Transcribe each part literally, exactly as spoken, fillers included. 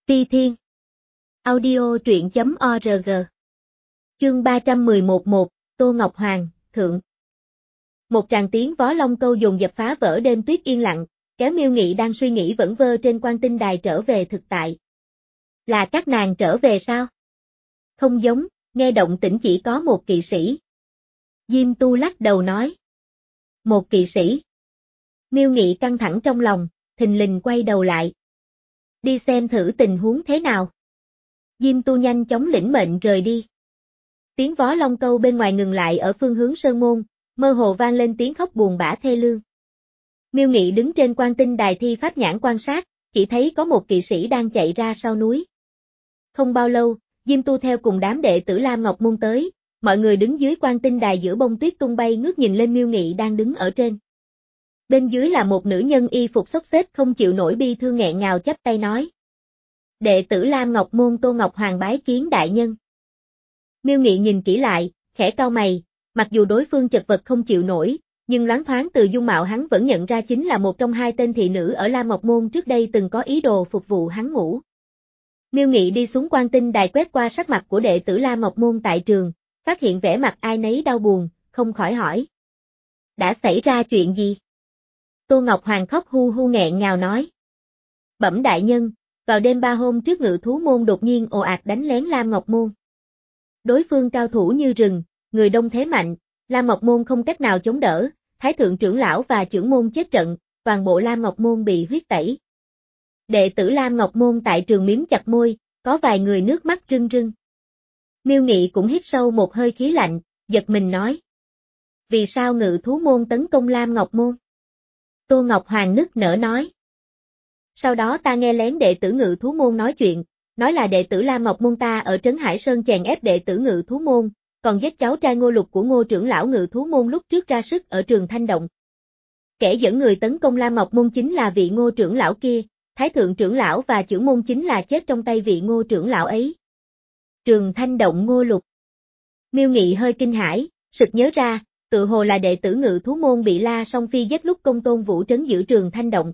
Ti Thiên. Audio truyện chấm org. Chương ba trăm mười một một, Tô Ngọc Hoàng, Thượng. Một tràng tiếng vó long câu dồn dập phá vỡ đêm tuyết yên lặng, kéo Miêu Nghị đang suy nghĩ vẩn vơ trên quan tinh đài trở về thực tại. Là các nàng trở về sao? Không giống, nghe động tĩnh chỉ có một kỵ sĩ. Diêm Tu lắc đầu nói. Một kỵ sĩ. Miêu Nghị căng thẳng trong lòng, thình lình quay đầu lại. Đi xem thử tình huống thế nào. Diêm Tu nhanh chóng lĩnh mệnh rời đi. Tiếng vó long câu bên ngoài ngừng lại ở phương hướng sơn môn, mơ hồ vang lên tiếng khóc buồn bã thê lương. Miêu Nghị đứng trên quan tinh đài thi pháp nhãn quan sát, chỉ thấy có một kỵ sĩ đang chạy ra sau núi. Không bao lâu, Diêm Tu theo cùng đám đệ tử Lam Ngọc Môn tới, mọi người đứng dưới quan tinh đài giữa bông tuyết tung bay ngước nhìn lên Miêu Nghị đang đứng ở trên. Bên dưới là một nữ nhân y phục xốc xếch không chịu nổi bi thương nghẹn ngào chắp tay nói. Đệ tử Lam Ngọc Môn Tô Ngọc Hoàng bái kiến đại nhân. Miêu Nghị nhìn kỹ lại, khẽ cau mày, mặc dù đối phương chật vật không chịu nổi, nhưng loáng thoáng từ dung mạo hắn vẫn nhận ra chính là một trong hai tên thị nữ ở Lam Ngọc Môn trước đây từng có ý đồ phục vụ hắn ngủ. Miêu Nghị đi xuống quan tinh đài quét qua sắc mặt của đệ tử Lam Ngọc Môn tại trường, phát hiện vẻ mặt ai nấy đau buồn, không khỏi hỏi. Đã xảy ra chuyện gì? Tô Ngọc Hoàng khóc hu hu nghẹn ngào nói. Bẩm đại nhân, vào đêm ba hôm trước Ngự Thú Môn đột nhiên ồ ạt đánh lén Lam Ngọc Môn. Đối phương cao thủ như rừng, người đông thế mạnh, Lam Ngọc Môn không cách nào chống đỡ, Thái thượng trưởng lão và trưởng môn chết trận, toàn bộ Lam Ngọc Môn bị huyết tẩy. Đệ tử Lam Ngọc Môn tại trường miếm chặt môi, có vài người nước mắt rưng rưng. Miêu Nghị cũng hít sâu một hơi khí lạnh, giật mình nói. Vì sao Ngự Thú Môn tấn công Lam Ngọc Môn? Tô Ngọc Hoàng nức nở nói. Sau đó ta nghe lén đệ tử Ngự Thú Môn nói chuyện, nói là đệ tử Lam Ngọc Môn ta ở Trấn Hải Sơn chèn ép đệ tử Ngự Thú Môn, còn giết cháu trai Ngô Lục của Ngô trưởng lão Ngự Thú Môn lúc trước ra sức ở Trường Thanh Động. Kẻ dẫn người tấn công Lam Ngọc Môn chính là vị Ngô trưởng lão kia, Thái thượng trưởng lão và trưởng môn chính là chết trong tay vị Ngô trưởng lão ấy. Trường Thanh Động Ngô Lục. Miêu Nghị hơi kinh hãi, sực nhớ ra, tự hồ là đệ tử Ngự Thú Môn bị La Song Phi giết lúc công tôn vũ trấn giữ Trường Thanh Động.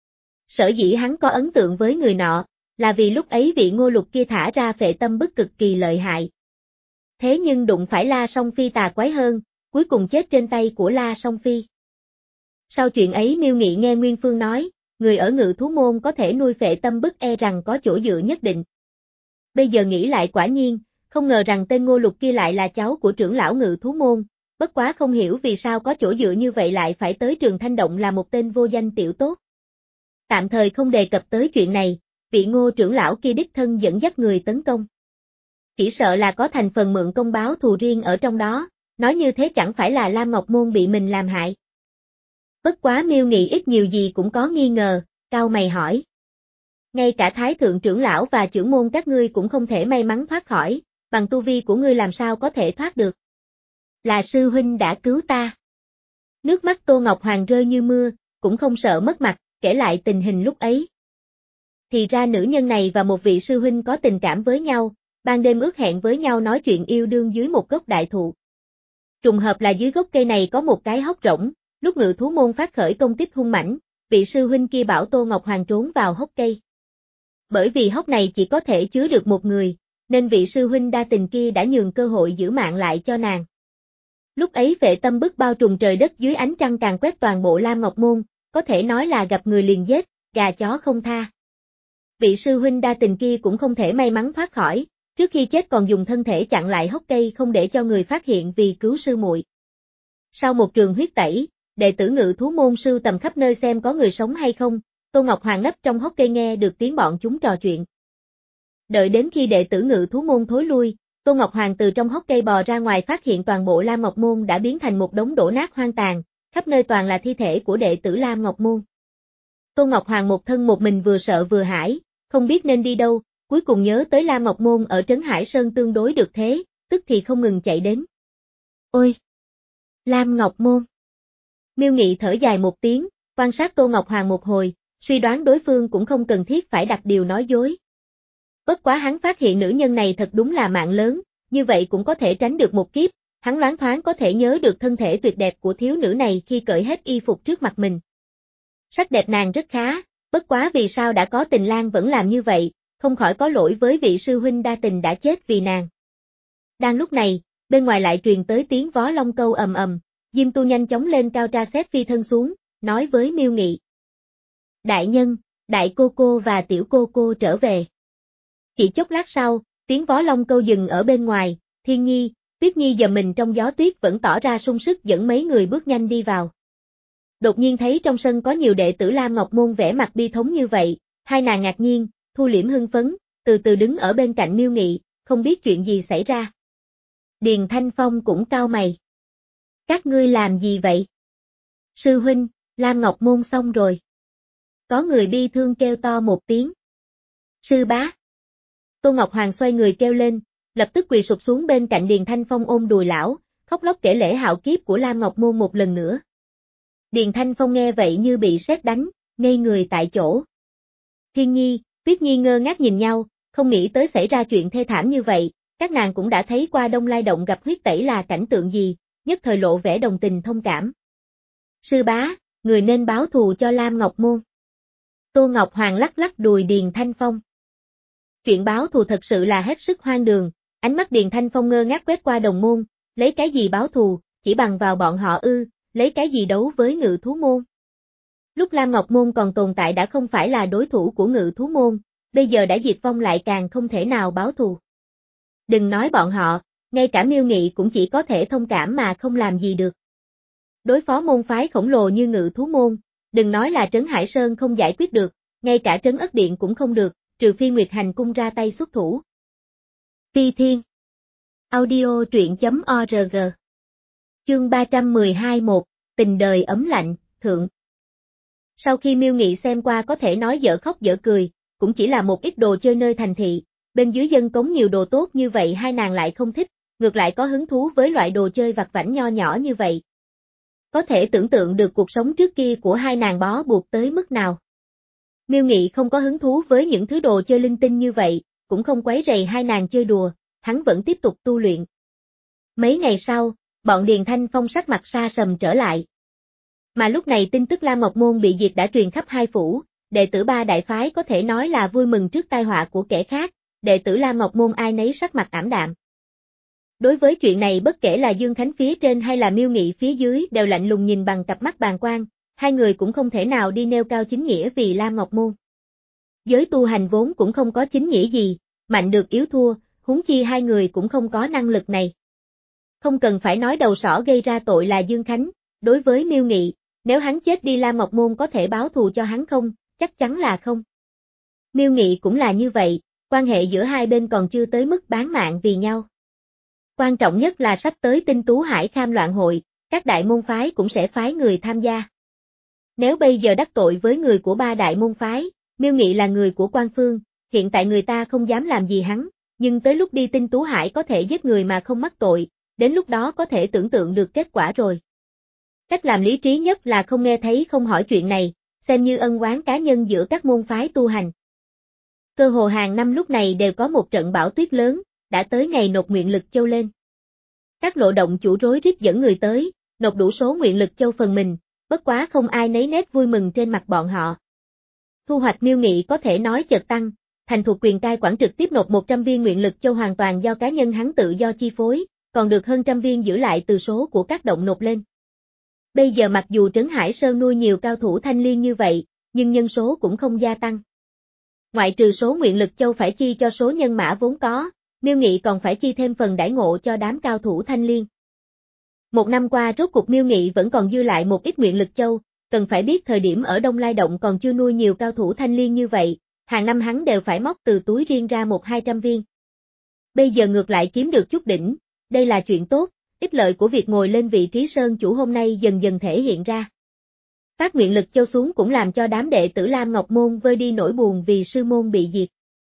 Sở dĩ hắn có ấn tượng với người nọ, là vì lúc ấy vị Ngô Lục kia thả ra phệ tâm bức cực kỳ lợi hại. Thế nhưng đụng phải La Song Phi tà quái hơn, cuối cùng chết trên tay của La Song Phi. Sau chuyện ấy Miêu Nghị nghe Nguyên Phương nói, người ở Ngự Thú Môn có thể nuôi phệ tâm bức e rằng có chỗ dựa nhất định. Bây giờ nghĩ lại quả nhiên, không ngờ rằng tên Ngô Lục kia lại là cháu của trưởng lão Ngự Thú Môn, bất quá không hiểu vì sao có chỗ dựa như vậy lại phải tới Trường Thanh Động là một tên vô danh tiểu tốt. Tạm thời không đề cập tới chuyện này, vị Ngô trưởng lão kia đích thân dẫn dắt người tấn công. Chỉ sợ là có thành phần mượn công báo thù riêng ở trong đó, nói như thế chẳng phải là Lam Ngọc Môn bị mình làm hại. Bất quá Miêu Nghị ít nhiều gì cũng có nghi ngờ, cau mày hỏi. Ngay cả Thái thượng trưởng lão và trưởng môn các ngươi cũng không thể may mắn thoát khỏi, bằng tu vi của ngươi làm sao có thể thoát được. Là sư huynh đã cứu ta. Nước mắt Tô Ngọc Hoàng rơi như mưa, cũng không sợ mất mặt, kể lại tình hình lúc ấy. Thì ra nữ nhân này và một vị sư huynh có tình cảm với nhau, ban đêm ước hẹn với nhau nói chuyện yêu đương dưới một gốc đại thụ. Trùng hợp là dưới gốc cây này có một cái hốc rỗng, lúc Ngự Thú Môn phát khởi công kích hung mãnh, vị sư huynh kia bảo Tô Ngọc Hoàng trốn vào hốc cây. Bởi vì hốc này chỉ có thể chứa được một người, nên vị sư huynh đa tình kia đã nhường cơ hội giữ mạng lại cho nàng. Lúc ấy phệ tâm bức bao trùm trời đất dưới ánh trăng càn quét toàn bộ Lam Ngọc Môn, có thể nói là gặp người liền giết, gà chó không tha. Vị sư huynh đa tình kia cũng không thể may mắn thoát khỏi, trước khi chết còn dùng thân thể chặn lại hốc cây không để cho người phát hiện vì cứu sư muội. Sau một trường huyết tẩy, đệ tử Ngự Thú Môn sưu tầm khắp nơi xem có người sống hay không, Tô Ngọc Hoàng nấp trong hốc cây nghe được tiếng bọn chúng trò chuyện. Đợi đến khi đệ tử Ngự Thú Môn thối lui, Tô Ngọc Hoàng từ trong hốc cây bò ra ngoài phát hiện toàn bộ Lam Ngọc Môn đã biến thành một đống đổ nát hoang tàn, khắp nơi toàn là thi thể của đệ tử Lam Ngọc Môn. Tô Ngọc Hoàng một thân một mình vừa sợ vừa hãi, không biết nên đi đâu, cuối cùng nhớ tới Lam Ngọc Môn ở Trấn Hải Sơn tương đối được thế, tức thì không ngừng chạy đến. Ôi! Lam Ngọc Môn! Miêu Nghị thở dài một tiếng, quan sát Tô Ngọc Hoàng một hồi, suy đoán đối phương cũng không cần thiết phải đặt điều nói dối. Bất quá hắn phát hiện nữ nhân này thật đúng là mạng lớn, như vậy cũng có thể tránh được một kiếp, hắn loáng thoáng có thể nhớ được thân thể tuyệt đẹp của thiếu nữ này khi cởi hết y phục trước mặt mình. Sắc đẹp nàng rất khá, bất quá vì sao đã có tình lang vẫn làm như vậy, không khỏi có lỗi với vị sư huynh đa tình đã chết vì nàng. Đang lúc này, bên ngoài lại truyền tới tiếng vó long câu ầm ầm, Diêm Tu nhanh chóng lên cao tra xét phi thân xuống, nói với Miêu Nghị. Đại nhân, đại cô cô và tiểu cô cô trở về. Chỉ chốc lát sau, tiếng vó long câu dừng ở bên ngoài, Thiên Nhi, Tuyết Nhi dầm mình trong gió tuyết vẫn tỏ ra sung sức dẫn mấy người bước nhanh đi vào. Đột nhiên thấy trong sân có nhiều đệ tử Lam Ngọc Môn vẻ mặt bi thống như vậy, hai nàng ngạc nhiên, thu liễm hưng phấn, từ từ đứng ở bên cạnh Miêu Nghị, không biết chuyện gì xảy ra. Điền Thanh Phong cũng cau mày. Các ngươi làm gì vậy? Sư huynh, Lam Ngọc Môn xong rồi. Có người bi thương kêu to một tiếng. Sư bá. Tô Ngọc Hoàng xoay người kêu lên, lập tức quỳ sụp xuống bên cạnh Điền Thanh Phong ôm đùi lão, khóc lóc kể lễ hạo kiếp của Lam Ngọc Môn một lần nữa. Điền Thanh Phong nghe vậy như bị sét đánh, ngây người tại chỗ. Thiên Nhi, Tuyết Nhi ngơ ngác nhìn nhau, không nghĩ tới xảy ra chuyện thê thảm như vậy, các nàng cũng đã thấy qua Đông Lai Động gặp huyết tẩy là cảnh tượng gì, nhất thời lộ vẻ đồng tình thông cảm. Sư bá, người nên báo thù cho Lam Ngọc Môn. Tô Ngọc Hoàng lắc lắc đùi Điền Thanh Phong. Chuyện báo thù thật sự là hết sức hoang đường, ánh mắt Điền Thanh Phong ngơ ngác quét qua đồng môn, lấy cái gì báo thù, chỉ bằng vào bọn họ ư, lấy cái gì đấu với Ngự Thú Môn. Lúc Lam Ngọc Môn còn tồn tại đã không phải là đối thủ của Ngự Thú Môn, bây giờ đã diệt vong lại càng không thể nào báo thù. Đừng nói bọn họ, ngay cả Miêu Nghị cũng chỉ có thể thông cảm mà không làm gì được. Đối phó môn phái khổng lồ như Ngự Thú Môn, đừng nói là Trấn Hải Sơn không giải quyết được, ngay cả Trấn Ất Điện cũng không được, trừ phi Nguyệt Hành Cung ra tay xuất thủ. Phi Thiên Audio truyện chấm org Chương ba trăm mười hai một, Tình đời ấm lạnh, thượng. Sau khi Miêu Nghị xem qua có thể nói dở khóc dở cười, cũng chỉ là một ít đồ chơi nơi thành thị, bên dưới dân cống nhiều đồ tốt như vậy hai nàng lại không thích, ngược lại có hứng thú với loại đồ chơi vặt vãnh nho nhỏ như vậy. Có thể tưởng tượng được cuộc sống trước kia của hai nàng bó buộc tới mức nào. Miêu Nghị không có hứng thú với những thứ đồ chơi linh tinh như vậy, cũng không quấy rầy hai nàng chơi đùa, hắn vẫn tiếp tục tu luyện. Mấy ngày sau, bọn Điền Thanh Phong sắc mặt sa sầm trở lại. Mà lúc này tin tức Lam Ngọc Môn bị diệt đã truyền khắp hai phủ, đệ tử ba đại phái có thể nói là vui mừng trước tai họa của kẻ khác, đệ tử Lam Ngọc Môn ai nấy sắc mặt ảm đạm. Đối với chuyện này bất kể là Dương Khánh phía trên hay là Miêu Nghị phía dưới đều lạnh lùng nhìn bằng cặp mắt bàng quan, hai người cũng không thể nào đi nêu cao chính nghĩa vì Lam Ngọc Môn. Giới tu hành vốn cũng không có chính nghĩa gì, mạnh được yếu thua, huống chi hai người cũng không có năng lực này. Không cần phải nói đầu sỏ gây ra tội là Dương Khánh, đối với Miêu Nghị, nếu hắn chết đi Lam Ngọc Môn có thể báo thù cho hắn không, chắc chắn là không. Miêu Nghị cũng là như vậy, quan hệ giữa hai bên còn chưa tới mức bán mạng vì nhau. Quan trọng nhất là sắp tới Tinh Tú Hải Kham Loạn Hội, các đại môn phái cũng sẽ phái người tham gia. Nếu bây giờ đắc tội với người của ba đại môn phái, Miêu Nghị là người của Quan Phương, hiện tại người ta không dám làm gì hắn, nhưng tới lúc đi Tinh Tú Hải có thể giết người mà không mắc tội, đến lúc đó có thể tưởng tượng được kết quả rồi. Cách làm lý trí nhất là không nghe thấy không hỏi chuyện này, xem như ân oán cá nhân giữa các môn phái tu hành. Cơ hồ hàng năm lúc này đều có một trận bão tuyết lớn, đã tới ngày nộp nguyện lực châu lên. Các lộ động chủ rối rít dẫn người tới, nộp đủ số nguyện lực châu phần mình, bất quá không ai nấy nét vui mừng trên mặt bọn họ. Thu hoạch Miêu Nghị có thể nói chợt tăng, thành thuộc quyền cai quản trực tiếp nộp một trăm viên nguyện lực châu hoàn toàn do cá nhân hắn tự do chi phối, còn được hơn trăm viên giữ lại từ số của các động nộp lên. Bây giờ mặc dù Trấn Hải Sơn nuôi nhiều cao thủ thanh liên như vậy, nhưng nhân số cũng không gia tăng. Ngoại trừ số nguyện lực châu phải chi cho số nhân mã vốn có, Miêu Nghị còn phải chi thêm phần đãi ngộ cho đám cao thủ thanh liên. Một năm qua rốt cuộc Miêu Nghị vẫn còn dư lại một ít nguyện lực châu, cần phải biết thời điểm ở Đông Lai Động còn chưa nuôi nhiều cao thủ thanh liên như vậy, hàng năm hắn đều phải móc từ túi riêng ra một hai trăm viên. Bây giờ ngược lại kiếm được chút đỉnh, đây là chuyện tốt, ích lợi của việc ngồi lên vị trí sơn chủ hôm nay dần dần thể hiện ra. Phát nguyện lực châu xuống cũng làm cho đám đệ tử Lam Ngọc Môn vơi đi nỗi buồn vì sư môn bị diệt.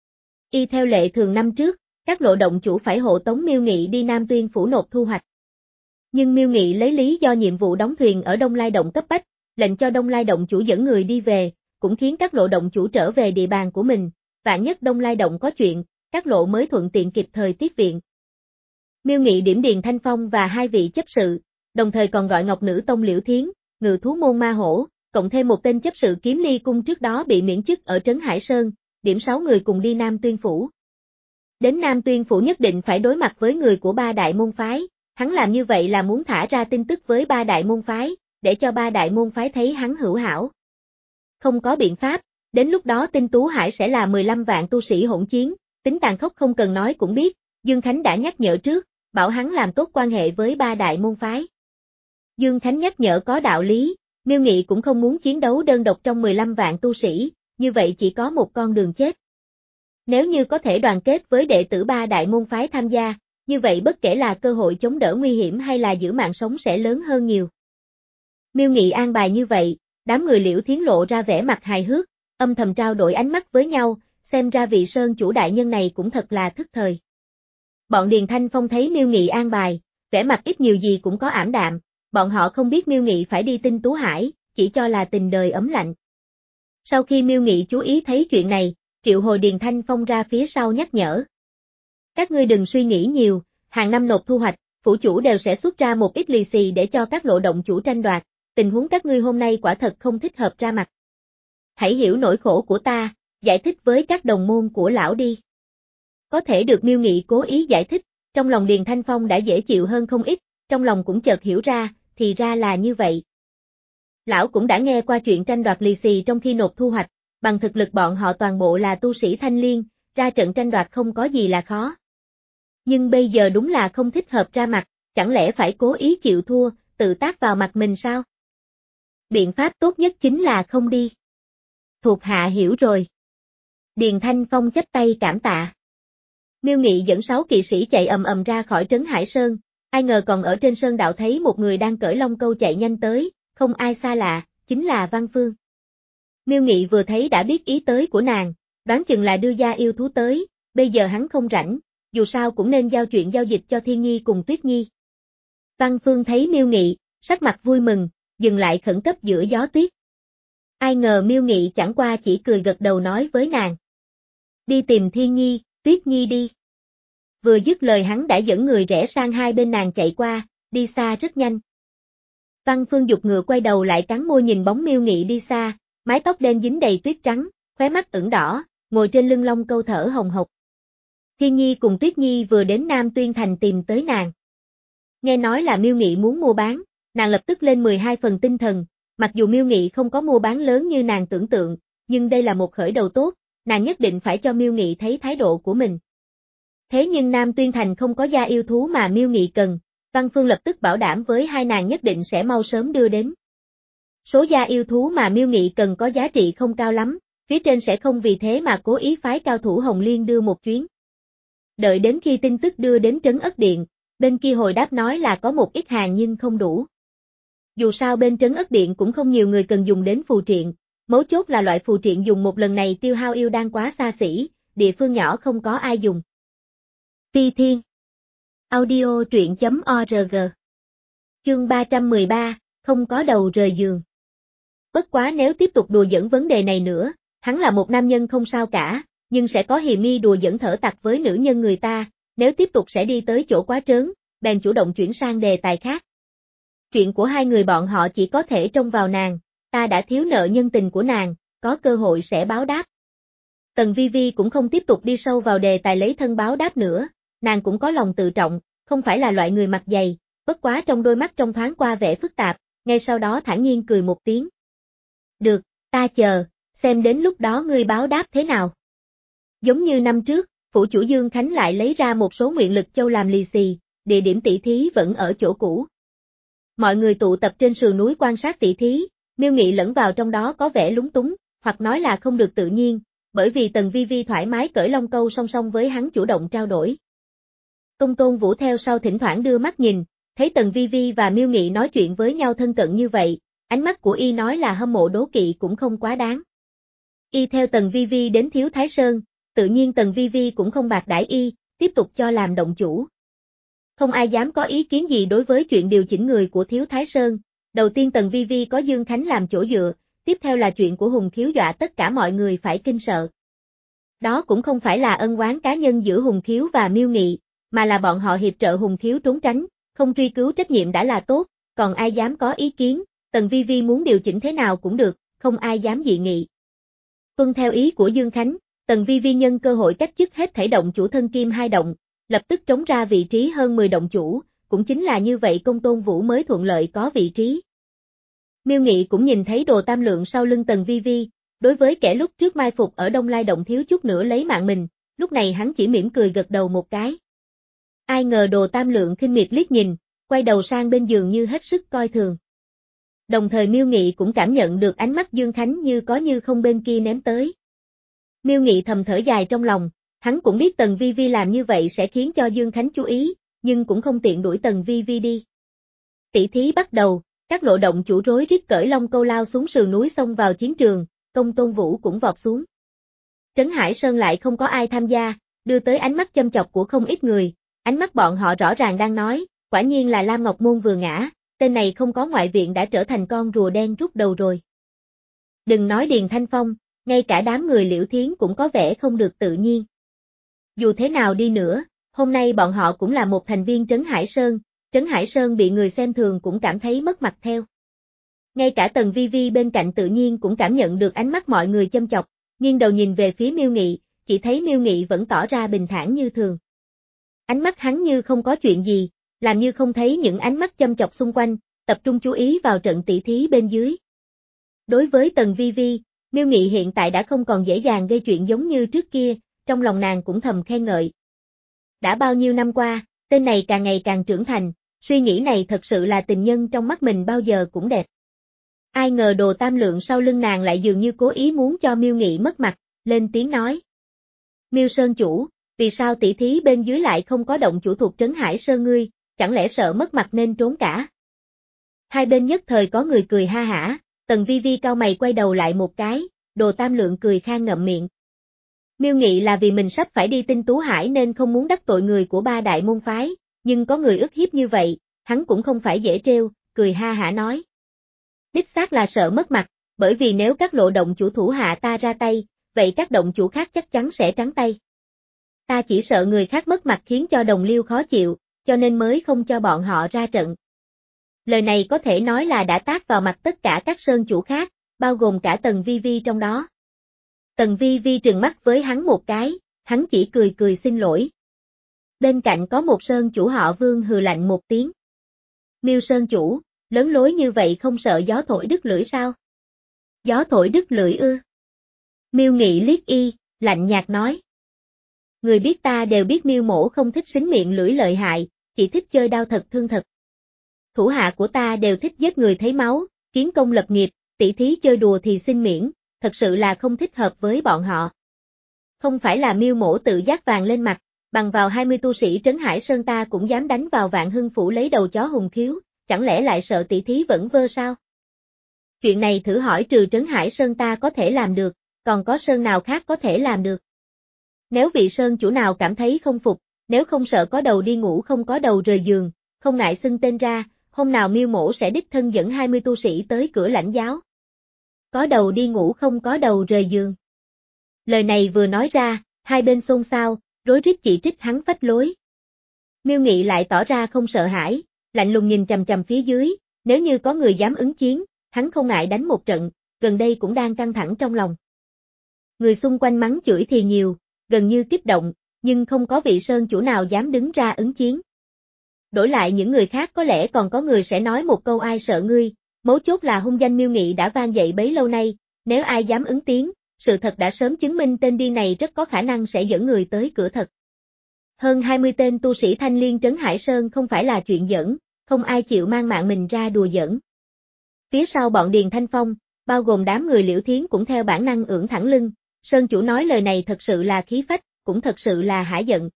Y theo lệ thường năm trước, các lộ động chủ phải hộ tống Miêu Nghị đi Nam Tuyên phủ nộp thu hoạch. Nhưng Miêu Nghị lấy lý do nhiệm vụ đóng thuyền ở Đông Lai Động cấp bách, lệnh cho Đông Lai Động chủ dẫn người đi về, cũng khiến các lộ động chủ trở về địa bàn của mình, vạn nhất Đông Lai Động có chuyện, các lộ mới thuận tiện kịp thời tiếp viện. Miêu Nghị điểm Điền Thanh Phong và hai vị chấp sự, đồng thời còn gọi Ngọc Nữ Tông Liễu Thiến, Ngự Thú Môn Ma Hổ, cộng thêm một tên chấp sự Kiếm Ly Cung trước đó bị miễn chức ở Trấn Hải Sơn, điểm sáu người cùng đi Nam Tuyên Phủ. Đến Nam Tuyên Phủ nhất định phải đối mặt với người của ba đại môn phái, hắn làm như vậy là muốn thả ra tin tức với ba đại môn phái, để cho ba đại môn phái thấy hắn hữu hảo. Không có biện pháp, đến lúc đó Tinh Tú Hải sẽ là mười lăm vạn tu sĩ hỗn chiến, tính tàn khốc không cần nói cũng biết, Dương Khánh đã nhắc nhở trước, bảo hắn làm tốt quan hệ với ba đại môn phái. Dương Khánh nhắc nhở có đạo lý, Miêu Nghị cũng không muốn chiến đấu đơn độc trong mười lăm vạn tu sĩ, như vậy chỉ có một con đường chết. Nếu như có thể đoàn kết với đệ tử ba đại môn phái tham gia, như vậy bất kể là cơ hội chống đỡ nguy hiểm hay là giữ mạng sống sẽ lớn hơn nhiều. Miêu Nghị an bài như vậy, đám người Liễu Thiến lộ ra vẻ mặt hài hước, âm thầm trao đổi ánh mắt với nhau, xem ra vị sơn chủ đại nhân này cũng thật là thức thời. Bọn Điền Thanh Phong thấy Miêu Nghị an bài, vẻ mặt ít nhiều gì cũng có ảm đạm, bọn họ không biết Miêu Nghị phải đi Tinh Tú Hải, chỉ cho là tình đời ấm lạnh. Sau khi Miêu Nghị chú ý thấy chuyện này, triệu hồi Điền Thanh Phong ra phía sau nhắc nhở. Các ngươi đừng suy nghĩ nhiều, hàng năm nộp thu hoạch, phủ chủ đều sẽ xuất ra một ít lì xì để cho các lộ động chủ tranh đoạt, tình huống các ngươi hôm nay quả thật không thích hợp ra mặt. Hãy hiểu nỗi khổ của ta, giải thích với các đồng môn của lão đi. Có thể được Miêu Nghị cố ý giải thích, trong lòng Điền Thanh Phong đã dễ chịu hơn không ít, trong lòng cũng chợt hiểu ra, thì ra là như vậy. Lão cũng đã nghe qua chuyện tranh đoạt lì xì trong khi nộp thu hoạch, bằng thực lực bọn họ toàn bộ là tu sĩ thanh liên, ra trận tranh đoạt không có gì là khó. Nhưng bây giờ đúng là không thích hợp ra mặt, chẳng lẽ phải cố ý chịu thua, tự tác vào mặt mình sao? Biện pháp tốt nhất chính là không đi. Thuộc hạ hiểu rồi. Điền Thanh Phong chắp tay cảm tạ. Miêu Nghị dẫn sáu kỵ sĩ chạy ầm ầm ra khỏi trấn Hải Sơn, ai ngờ còn ở trên sơn đạo thấy một người đang cởi long câu chạy nhanh tới, không ai xa lạ, chính là Văn Phương. Miêu Nghị vừa thấy đã biết ý tới của nàng, đoán chừng là đưa gia yêu thú tới, bây giờ hắn không rảnh, dù sao cũng nên giao chuyện giao dịch cho Thiên Nhi cùng Tuyết Nhi. Văn Phương thấy Miêu Nghị, sắc mặt vui mừng, dừng lại khẩn cấp giữa gió tuyết. Ai ngờ Miêu Nghị chẳng qua chỉ cười gật đầu nói với nàng. Đi tìm Thiên Nhi, Tuyết Nhi đi. Vừa dứt lời hắn đã dẫn người rẽ sang hai bên nàng chạy qua, đi xa rất nhanh. Văn Phương giục ngựa quay đầu lại cắn môi nhìn bóng Miêu Nghị đi xa, mái tóc đen dính đầy tuyết trắng, khóe mắt ửng đỏ, ngồi trên lưng long câu thở hồng hộc. Thiên Nhi cùng Tuyết Nhi vừa đến Nam Tuyên Thành tìm tới nàng. Nghe nói là Miêu Nghị muốn mua bán, nàng lập tức lên mười hai phần tinh thần, mặc dù Miêu Nghị không có mua bán lớn như nàng tưởng tượng, nhưng đây là một khởi đầu tốt, nàng nhất định phải cho Miêu Nghị thấy thái độ của mình. Thế nhưng Nam Tuyên Thành không có gia yêu thú mà Miêu Nghị cần, Văn Phương lập tức bảo đảm với hai nàng nhất định sẽ mau sớm đưa đến. Số gia yêu thú mà Miêu Nghị cần có giá trị không cao lắm, phía trên sẽ không vì thế mà cố ý phái cao thủ Hồng Liên đưa một chuyến. Đợi đến khi tin tức đưa đến Trấn Ất Điện, bên kia hồi đáp nói là có một ít hàng nhưng không đủ. Dù sao bên Trấn Ất Điện cũng không nhiều người cần dùng đến phù triện, mấu chốt là loại phù triện dùng một lần này tiêu hao yêu đan quá xa xỉ, địa phương nhỏ không có ai dùng. Phi Thiên Audio truyện chấm org Chương ba trăm mười ba, không có đầu rời giường. Bất quá nếu tiếp tục đùa giỡn vấn đề này nữa, hắn là một nam nhân không sao cả, nhưng sẽ có hiềm nghi đùa giỡn thở tặc với nữ nhân người ta, nếu tiếp tục sẽ đi tới chỗ quá trớn, bèn chủ động chuyển sang đề tài khác. Chuyện của hai người bọn họ chỉ có thể trông vào nàng, ta đã thiếu nợ nhân tình của nàng, có cơ hội sẽ báo đáp. Tần Vi Vi cũng không tiếp tục đi sâu vào đề tài lấy thân báo đáp nữa, nàng cũng có lòng tự trọng, không phải là loại người mặt dày, bất quá trong đôi mắt trong thoáng qua vẻ phức tạp, ngay sau đó thản nhiên cười một tiếng. Được, ta chờ, xem đến lúc đó ngươi báo đáp thế nào. Giống như năm trước, phủ chủ Dương Khánh lại lấy ra một số nguyện lực châu làm lì xì, địa điểm tỷ thí vẫn ở chỗ cũ. Mọi người tụ tập trên sườn núi quan sát tỷ thí, Miêu Nghị lẫn vào trong đó có vẻ lúng túng, hoặc nói là không được tự nhiên, bởi vì Tần Vi Vi thoải mái cởi long câu song song với hắn chủ động trao đổi. Công Tôn Vũ theo sau thỉnh thoảng đưa mắt nhìn, thấy Tần Vi Vi và Miêu Nghị nói chuyện với nhau thân cận như vậy, ánh mắt của y nói là hâm mộ đố kỵ cũng không quá đáng. Y theo Tần Vi Vi đến Thiếu Thái Sơn, tự nhiên Tần Vi Vi cũng không bạc đãi y, tiếp tục cho làm động chủ. Không ai dám có ý kiến gì đối với chuyện điều chỉnh người của Thiếu Thái Sơn, đầu tiên Tần Vi Vi có Dương Khánh làm chỗ dựa, tiếp theo là chuyện của Hùng Khiếu dọa tất cả mọi người phải kinh sợ. Đó cũng không phải là ân oán cá nhân giữa Hùng Khiếu và Miêu Nghị, mà là bọn họ hiệp trợ Hùng Khiếu trốn tránh, không truy cứu trách nhiệm đã là tốt, còn ai dám có ý kiến, Tần Vi Vi muốn điều chỉnh thế nào cũng được, không ai dám dị nghị. Tuân theo ý của Dương Khánh, Tần Vi Vi nhân cơ hội cách chức hết thảy động chủ thân kim hai động, lập tức trống ra vị trí hơn mười động chủ, cũng chính là như vậy Công Tôn Vũ mới thuận lợi có vị trí. Miêu Nghị cũng nhìn thấy Đồ Tam Lượng sau lưng Tần Vi Vi, đối với kẻ lúc trước mai phục ở Đông Lai động thiếu chút nữa lấy mạng mình, lúc này hắn chỉ mỉm cười gật đầu một cái. Ai ngờ Đồ Tam Lượng khinh miệt liếc nhìn, quay đầu sang bên giường như hết sức coi thường. Đồng thời Miêu Nghị cũng cảm nhận được ánh mắt Dương Khánh như có như không bên kia ném tới. Miêu Nghị thầm thở dài trong lòng, hắn cũng biết Tần Vi Vi làm như vậy sẽ khiến cho Dương Khánh chú ý, nhưng cũng không tiện đuổi Tần Vi Vi đi. Tỷ thí bắt đầu, các lộ động chủ rối rít cởi long câu lao xuống sườn núi xông vào chiến trường, Công Tôn Vũ cũng vọt xuống. Trấn Hải Sơn lại không có ai tham gia, đưa tới ánh mắt châm chọc của không ít người, ánh mắt bọn họ rõ ràng đang nói, quả nhiên là Lam Ngọc Môn vừa ngã, tên này không có ngoại viện đã trở thành con rùa đen rút đầu rồi. Đừng nói Điền Thanh Phong, ngay cả đám người Liễu Thiến cũng có vẻ không được tự nhiên. Dù thế nào đi nữa, hôm nay bọn họ cũng là một thành viên Trấn Hải Sơn, Trấn Hải Sơn bị người xem thường cũng cảm thấy mất mặt theo. Ngay cả Tần Vi Vi bên cạnh tự nhiên cũng cảm nhận được ánh mắt mọi người châm chọc, nghiêng đầu nhìn về phía Miêu Nghị, chỉ thấy Miêu Nghị vẫn tỏ ra bình thản như thường. Ánh mắt hắn như không có chuyện gì, làm như không thấy những ánh mắt châm chọc xung quanh, tập trung chú ý vào trận tỷ thí bên dưới. Đối với Tần Vi Vi, Miêu Nghị hiện tại đã không còn dễ dàng gây chuyện giống như trước kia, trong lòng nàng cũng thầm khen ngợi. Đã bao nhiêu năm qua, tên này càng ngày càng trưởng thành, suy nghĩ này thật sự là tình nhân trong mắt mình bao giờ cũng đẹp. Ai ngờ Đồ Tam Lượng sau lưng nàng lại dường như cố ý muốn cho Miêu Nghị mất mặt, lên tiếng nói. Miêu Sơn chủ, vì sao tỷ thí bên dưới lại không có động chủ thuộc Trấn Hải Sơn ngươi, chẳng lẽ sợ mất mặt nên trốn cả? Hai bên nhất thời có người cười ha hả, Tần Vi Vi cau mày quay đầu lại một cái, Đồ Tam Lượng cười khan ngậm miệng. Miêu Nghị là vì mình sắp phải đi Tinh Tú Hải nên không muốn đắc tội người của ba đại môn phái, nhưng có người ức hiếp như vậy, hắn cũng không phải dễ trêu, cười ha hả nói. Đích xác là sợ mất mặt, bởi vì nếu các lộ động chủ thủ hạ ta ra tay, vậy các động chủ khác chắc chắn sẽ trắng tay. Ta chỉ sợ người khác mất mặt khiến cho đồng liêu khó chịu, cho nên mới không cho bọn họ ra trận. Lời này có thể nói là đã tát vào mặt tất cả các sơn chủ khác, bao gồm cả Tần Vi Vi trong đó. Tần Vi Vi trừng mắt với hắn một cái, hắn chỉ cười cười xin lỗi. Bên cạnh có một sơn chủ họ Vương hừ lạnh một tiếng. Miêu sơn chủ, lớn lối như vậy không sợ gió thổi đứt lưỡi sao? Gió thổi đứt lưỡi ư? Miêu Nghị liếc y, lạnh nhạt nói. Người biết ta đều biết Miêu mổ không thích xính miệng lưỡi lợi hại, chỉ thích chơi đao thật thương thật. Thủ hạ của ta đều thích giết người thấy máu, kiến công lập nghiệp, tỷ thí chơi đùa thì xin miễn, thật sự là không thích hợp với bọn họ. Không phải là Miêu mổ tự giác vàng lên mặt, bằng vào hai mươi tu sĩ Trấn Hải Sơn ta cũng dám đánh vào Vạn Hưng Phủ lấy đầu chó hùng khiếu, chẳng lẽ lại sợ tỷ thí vẫn vơ sao? Chuyện này thử hỏi trừ Trấn Hải Sơn ta có thể làm được, còn có sơn nào khác có thể làm được? Nếu vị sơn chủ nào cảm thấy không phục, nếu không sợ có đầu đi ngủ không có đầu rời giường, không ngại xưng tên ra, hôm nào Miêu mổ sẽ đích thân dẫn hai mươi tu sĩ tới cửa lãnh giáo. Có đầu đi ngủ không có đầu rời giường. Lời này vừa nói ra, hai bên xôn xao, rối rít chỉ trích hắn phách lối. Miêu Nghị lại tỏ ra không sợ hãi, lạnh lùng nhìn chằm chằm phía dưới, nếu như có người dám ứng chiến, hắn không ngại đánh một trận, gần đây cũng đang căng thẳng trong lòng. Người xung quanh mắng chửi thì nhiều, gần như kích động, nhưng không có vị sơn chủ nào dám đứng ra ứng chiến. Đổi lại những người khác có lẽ còn có người sẽ nói một câu ai sợ ngươi, mấu chốt là hung danh Miêu Nghị đã vang dậy bấy lâu nay, nếu ai dám ứng tiếng, sự thật đã sớm chứng minh tên điên này rất có khả năng sẽ dẫn người tới cửa thật. Hơn hai mươi tên tu sĩ Thanh Liên Trấn Hải Sơn không phải là chuyện giỡn, không ai chịu mang mạng mình ra đùa giỡn. Phía sau bọn Điền Thanh Phong, bao gồm đám người Liễu Thiến cũng theo bản năng ưỡn thẳng lưng, sơn chủ nói lời này thật sự là khí phách, cũng thật sự là hả giận.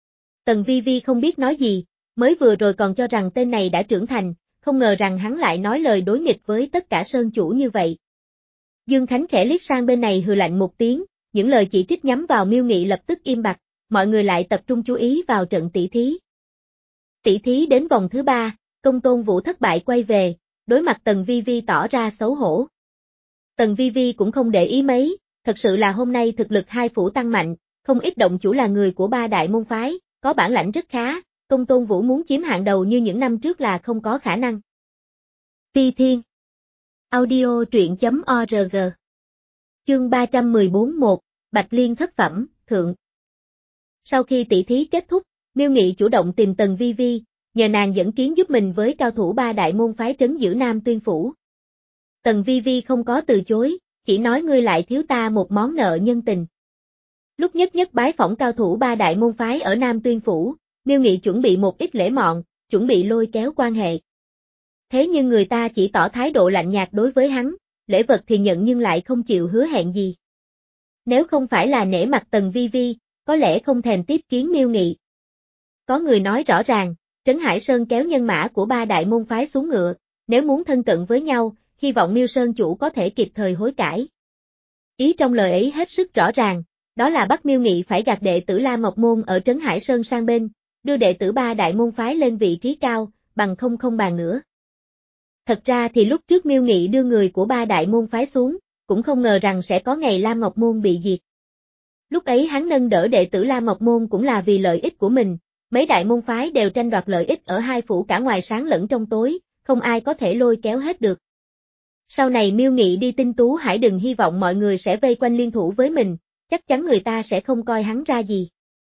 Tần Vi Vi không biết nói gì, mới vừa rồi còn cho rằng tên này đã trưởng thành, không ngờ rằng hắn lại nói lời đối nghịch với tất cả sơn chủ như vậy. Dương Khánh khẽ liếc sang bên này hừ lạnh một tiếng, những lời chỉ trích nhắm vào Miêu Nghị lập tức im bặt, mọi người lại tập trung chú ý vào trận tỷ thí. Tỷ thí đến vòng thứ ba, Công Tôn Vũ thất bại quay về, đối mặt Tần Vi Vi tỏ ra xấu hổ. Tần Vi Vi cũng không để ý mấy, thật sự là hôm nay thực lực hai phủ tăng mạnh, không ít động chủ là người của ba đại môn phái, có bản lãnh rất khá, Công Tôn Vũ muốn chiếm hạng đầu như những năm trước là không có khả năng. Phi Thiên Audio truyện chấm org Chương ba trăm mười bốn mốt, Bạch Liên thất phẩm, thượng. Sau khi tỷ thí kết thúc, Miêu Nghị chủ động tìm Tần Vi Vi, nhờ nàng dẫn kiến giúp mình với cao thủ ba đại môn phái trấn giữ Nam Tuyên Phủ. Tần Vi Vi không có từ chối, chỉ nói ngươi lại thiếu ta một món nợ nhân tình. Lúc nhất nhất bái phỏng cao thủ ba đại môn phái ở Nam Tuyên Phủ, Miêu Nghị chuẩn bị một ít lễ mọn, chuẩn bị lôi kéo quan hệ. Thế nhưng người ta chỉ tỏ thái độ lạnh nhạt đối với hắn, lễ vật thì nhận nhưng lại không chịu hứa hẹn gì. Nếu không phải là nể mặt Tần Vi Vi, có lẽ không thèm tiếp kiến Miêu Nghị. Có người nói rõ ràng, Trấn Hải Sơn kéo nhân mã của ba đại môn phái xuống ngựa, nếu muốn thân cận với nhau, hy vọng Miêu Sơn chủ có thể kịp thời hối cải. Ý trong lời ấy hết sức rõ ràng, đó là bắt Miêu Nghị phải gạt đệ tử La Ngọc Môn ở Trấn Hải Sơn sang bên, đưa đệ tử ba đại môn phái lên vị trí cao, bằng không không bàn nữa. Thật ra thì lúc trước Miêu Nghị đưa người của ba đại môn phái xuống, cũng không ngờ rằng sẽ có ngày Lam Ngọc Môn bị diệt. Lúc ấy hắn nâng đỡ đệ tử Lam Ngọc Môn cũng là vì lợi ích của mình, mấy đại môn phái đều tranh đoạt lợi ích ở hai phủ cả ngoài sáng lẫn trong tối, không ai có thể lôi kéo hết được. Sau này Miêu Nghị đi Tinh Tú Hải đừng hy vọng mọi người sẽ vây quanh liên thủ với mình, chắc chắn người ta sẽ không coi hắn ra gì.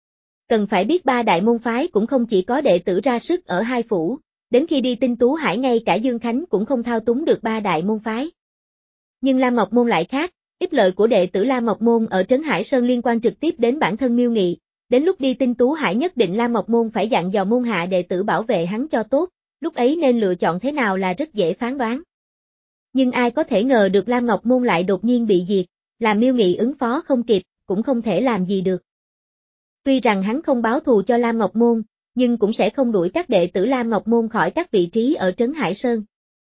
Cần phải biết ba đại môn phái cũng không chỉ có đệ tử ra sức ở hai phủ, đến khi đi Tinh Tú Hải ngay cả Dương Khánh cũng không thao túng được ba đại môn phái. Nhưng Lam Ngọc Môn lại khác, ích lợi của đệ tử Lam Ngọc Môn ở Trấn Hải Sơn liên quan trực tiếp đến bản thân Miêu Nghị, đến lúc đi Tinh Tú Hải nhất định Lam Ngọc Môn phải dặn dò môn hạ đệ tử bảo vệ hắn cho tốt, lúc ấy nên lựa chọn thế nào là rất dễ phán đoán. Nhưng ai có thể ngờ được Lam Ngọc Môn lại đột nhiên bị diệt, làm Miêu Nghị ứng phó không kịp, cũng không thể làm gì được. Tuy rằng hắn không báo thù cho Lam Ngọc Môn, nhưng cũng sẽ không đuổi các đệ tử Lam Ngọc Môn khỏi các vị trí ở Trấn Hải Sơn.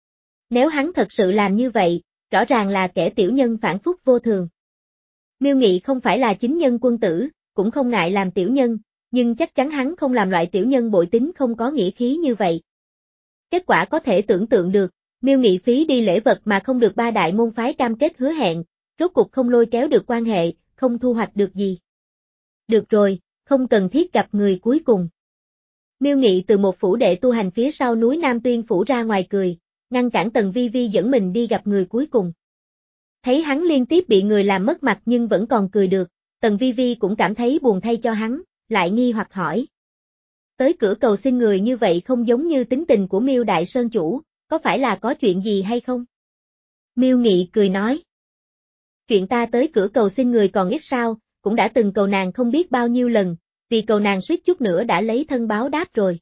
Nếu hắn thật sự làm như vậy, rõ ràng là kẻ tiểu nhân phản phúc vô thường. Miêu Nghị không phải là chính nhân quân tử, cũng không ngại làm tiểu nhân, nhưng chắc chắn hắn không làm loại tiểu nhân bội tính không có nghĩa khí như vậy. Kết quả có thể tưởng tượng được, Miêu Nghị phí đi lễ vật mà không được ba đại môn phái cam kết hứa hẹn, rốt cuộc không lôi kéo được quan hệ, không thu hoạch được gì. Được rồi, không cần thiết gặp người cuối cùng. Miêu Nghị từ một phủ đệ tu hành phía sau núi Nam Tuyên Phủ ra ngoài cười, ngăn cản Tần Vi Vi dẫn mình đi gặp người cuối cùng. Thấy hắn liên tiếp bị người làm mất mặt nhưng vẫn còn cười được, Tần Vi Vi cũng cảm thấy buồn thay cho hắn, lại nghi hoặc hỏi. Tới cửa cầu xin người như vậy không giống như tính tình của Miêu Đại Sơn chủ, có phải là có chuyện gì hay không? Miêu Nghị cười nói. Chuyện ta tới cửa cầu xin người còn ít sao, cũng đã từng cầu nàng không biết bao nhiêu lần, vì cầu nàng suýt chút nữa đã lấy thân báo đáp rồi.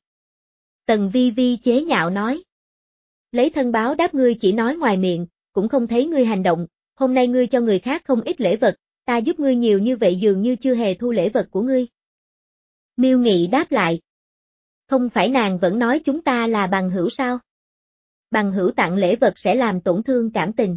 Tần Vi Vi chế nhạo nói. Lấy thân báo đáp ngươi chỉ nói ngoài miệng, cũng không thấy ngươi hành động, hôm nay ngươi cho người khác không ít lễ vật, ta giúp ngươi nhiều như vậy dường như chưa hề thu lễ vật của ngươi. Miêu Nghị đáp lại. Không phải nàng vẫn nói chúng ta là bằng hữu sao? Bằng hữu tặng lễ vật sẽ làm tổn thương cảm tình.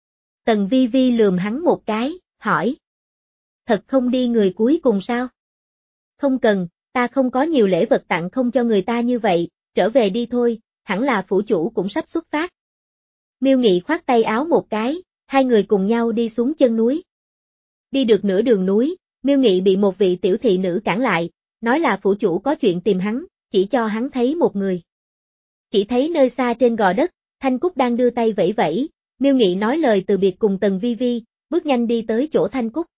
Tần Vi Vi lườm hắn một cái, hỏi. Thật không đi người cuối cùng sao? Không cần, ta không có nhiều lễ vật tặng không cho người ta như vậy, trở về đi thôi, hẳn là phủ chủ cũng sắp xuất phát. Miêu Nghị khoát tay áo một cái, hai người cùng nhau đi xuống chân núi. Đi được nửa đường núi, Miêu Nghị bị một vị tiểu thị nữ cản lại, nói là phủ chủ có chuyện tìm hắn, chỉ cho hắn thấy một người. Chỉ thấy nơi xa trên gò đất, Thanh Cúc đang đưa tay vẫy vẫy, Miêu Nghị nói lời từ biệt cùng Tần Vi Vi, bước nhanh đi tới chỗ Thanh Cúc.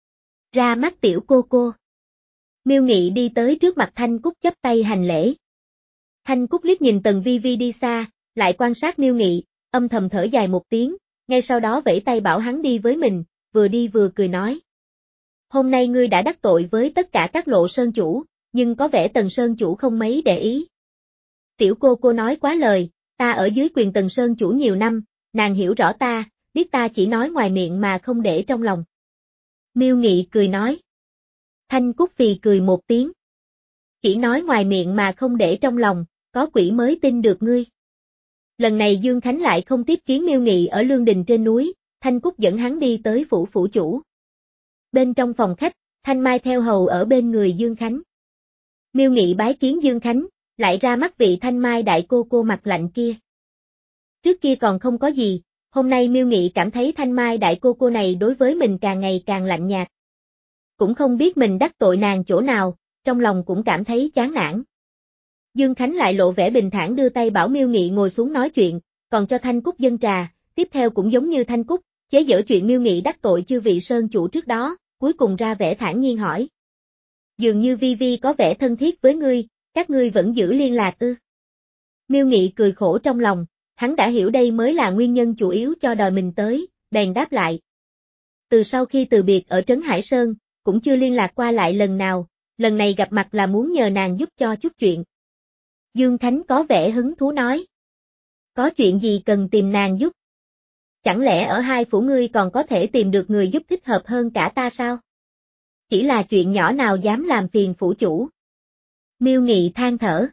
Ra mắt tiểu cô cô. Miêu Nghị đi tới trước mặt Thanh Cúc chắp tay hành lễ. Thanh Cúc liếc nhìn Tần Vi Vi đi xa, lại quan sát Miêu Nghị, âm thầm thở dài một tiếng, ngay sau đó vẫy tay bảo hắn đi với mình, vừa đi vừa cười nói. Hôm nay ngươi đã đắc tội với tất cả các lộ sơn chủ, nhưng có vẻ Tần Sơn chủ không mấy để ý. Tiểu cô cô nói quá lời, ta ở dưới quyền Tần Sơn chủ nhiều năm, nàng hiểu rõ ta, biết ta chỉ nói ngoài miệng mà không để trong lòng. Miêu Nghị cười nói. Thanh Cúc phì cười một tiếng. Chỉ nói ngoài miệng mà không để trong lòng, có quỷ mới tin được ngươi. Lần này Dương Khánh lại không tiếp kiến Miêu Nghị ở Lương Đình trên núi, Thanh Cúc dẫn hắn đi tới phủ phủ chủ. Bên trong phòng khách, Thanh Mai theo hầu ở bên người Dương Khánh. Miêu Nghị bái kiến Dương Khánh, lại ra mắt vị Thanh Mai đại cô cô mặt lạnh kia. Trước kia còn không có gì, hôm nay Miêu Nghị cảm thấy Thanh Mai đại cô cô này đối với mình càng ngày càng lạnh nhạt. Cũng không biết mình đắc tội nàng chỗ nào, trong lòng cũng cảm thấy chán nản. Dương Khánh lại lộ vẻ bình thản đưa tay bảo Miêu Nghị ngồi xuống nói chuyện, còn cho Thanh Cúc dâng trà, tiếp theo cũng giống như Thanh Cúc, chế giễu chuyện Miêu Nghị đắc tội chư vị sơn chủ trước đó, cuối cùng ra vẻ thản nhiên hỏi. Dường như Vi Vi có vẻ thân thiết với ngươi, các ngươi vẫn giữ liên lạc ư? Miêu Nghị cười khổ trong lòng, hắn đã hiểu đây mới là nguyên nhân chủ yếu cho đòi mình tới, bèn đáp lại. Từ sau khi từ biệt ở Trấn Hải Sơn, cũng chưa liên lạc qua lại lần nào, lần này gặp mặt là muốn nhờ nàng giúp cho chút chuyện. Dương Khánh có vẻ hứng thú nói. Có chuyện gì cần tìm nàng giúp? Chẳng lẽ ở hai phủ ngươi còn có thể tìm được người giúp thích hợp hơn cả ta sao? Chỉ là chuyện nhỏ nào dám làm phiền phủ chủ. Miêu Nghị than thở.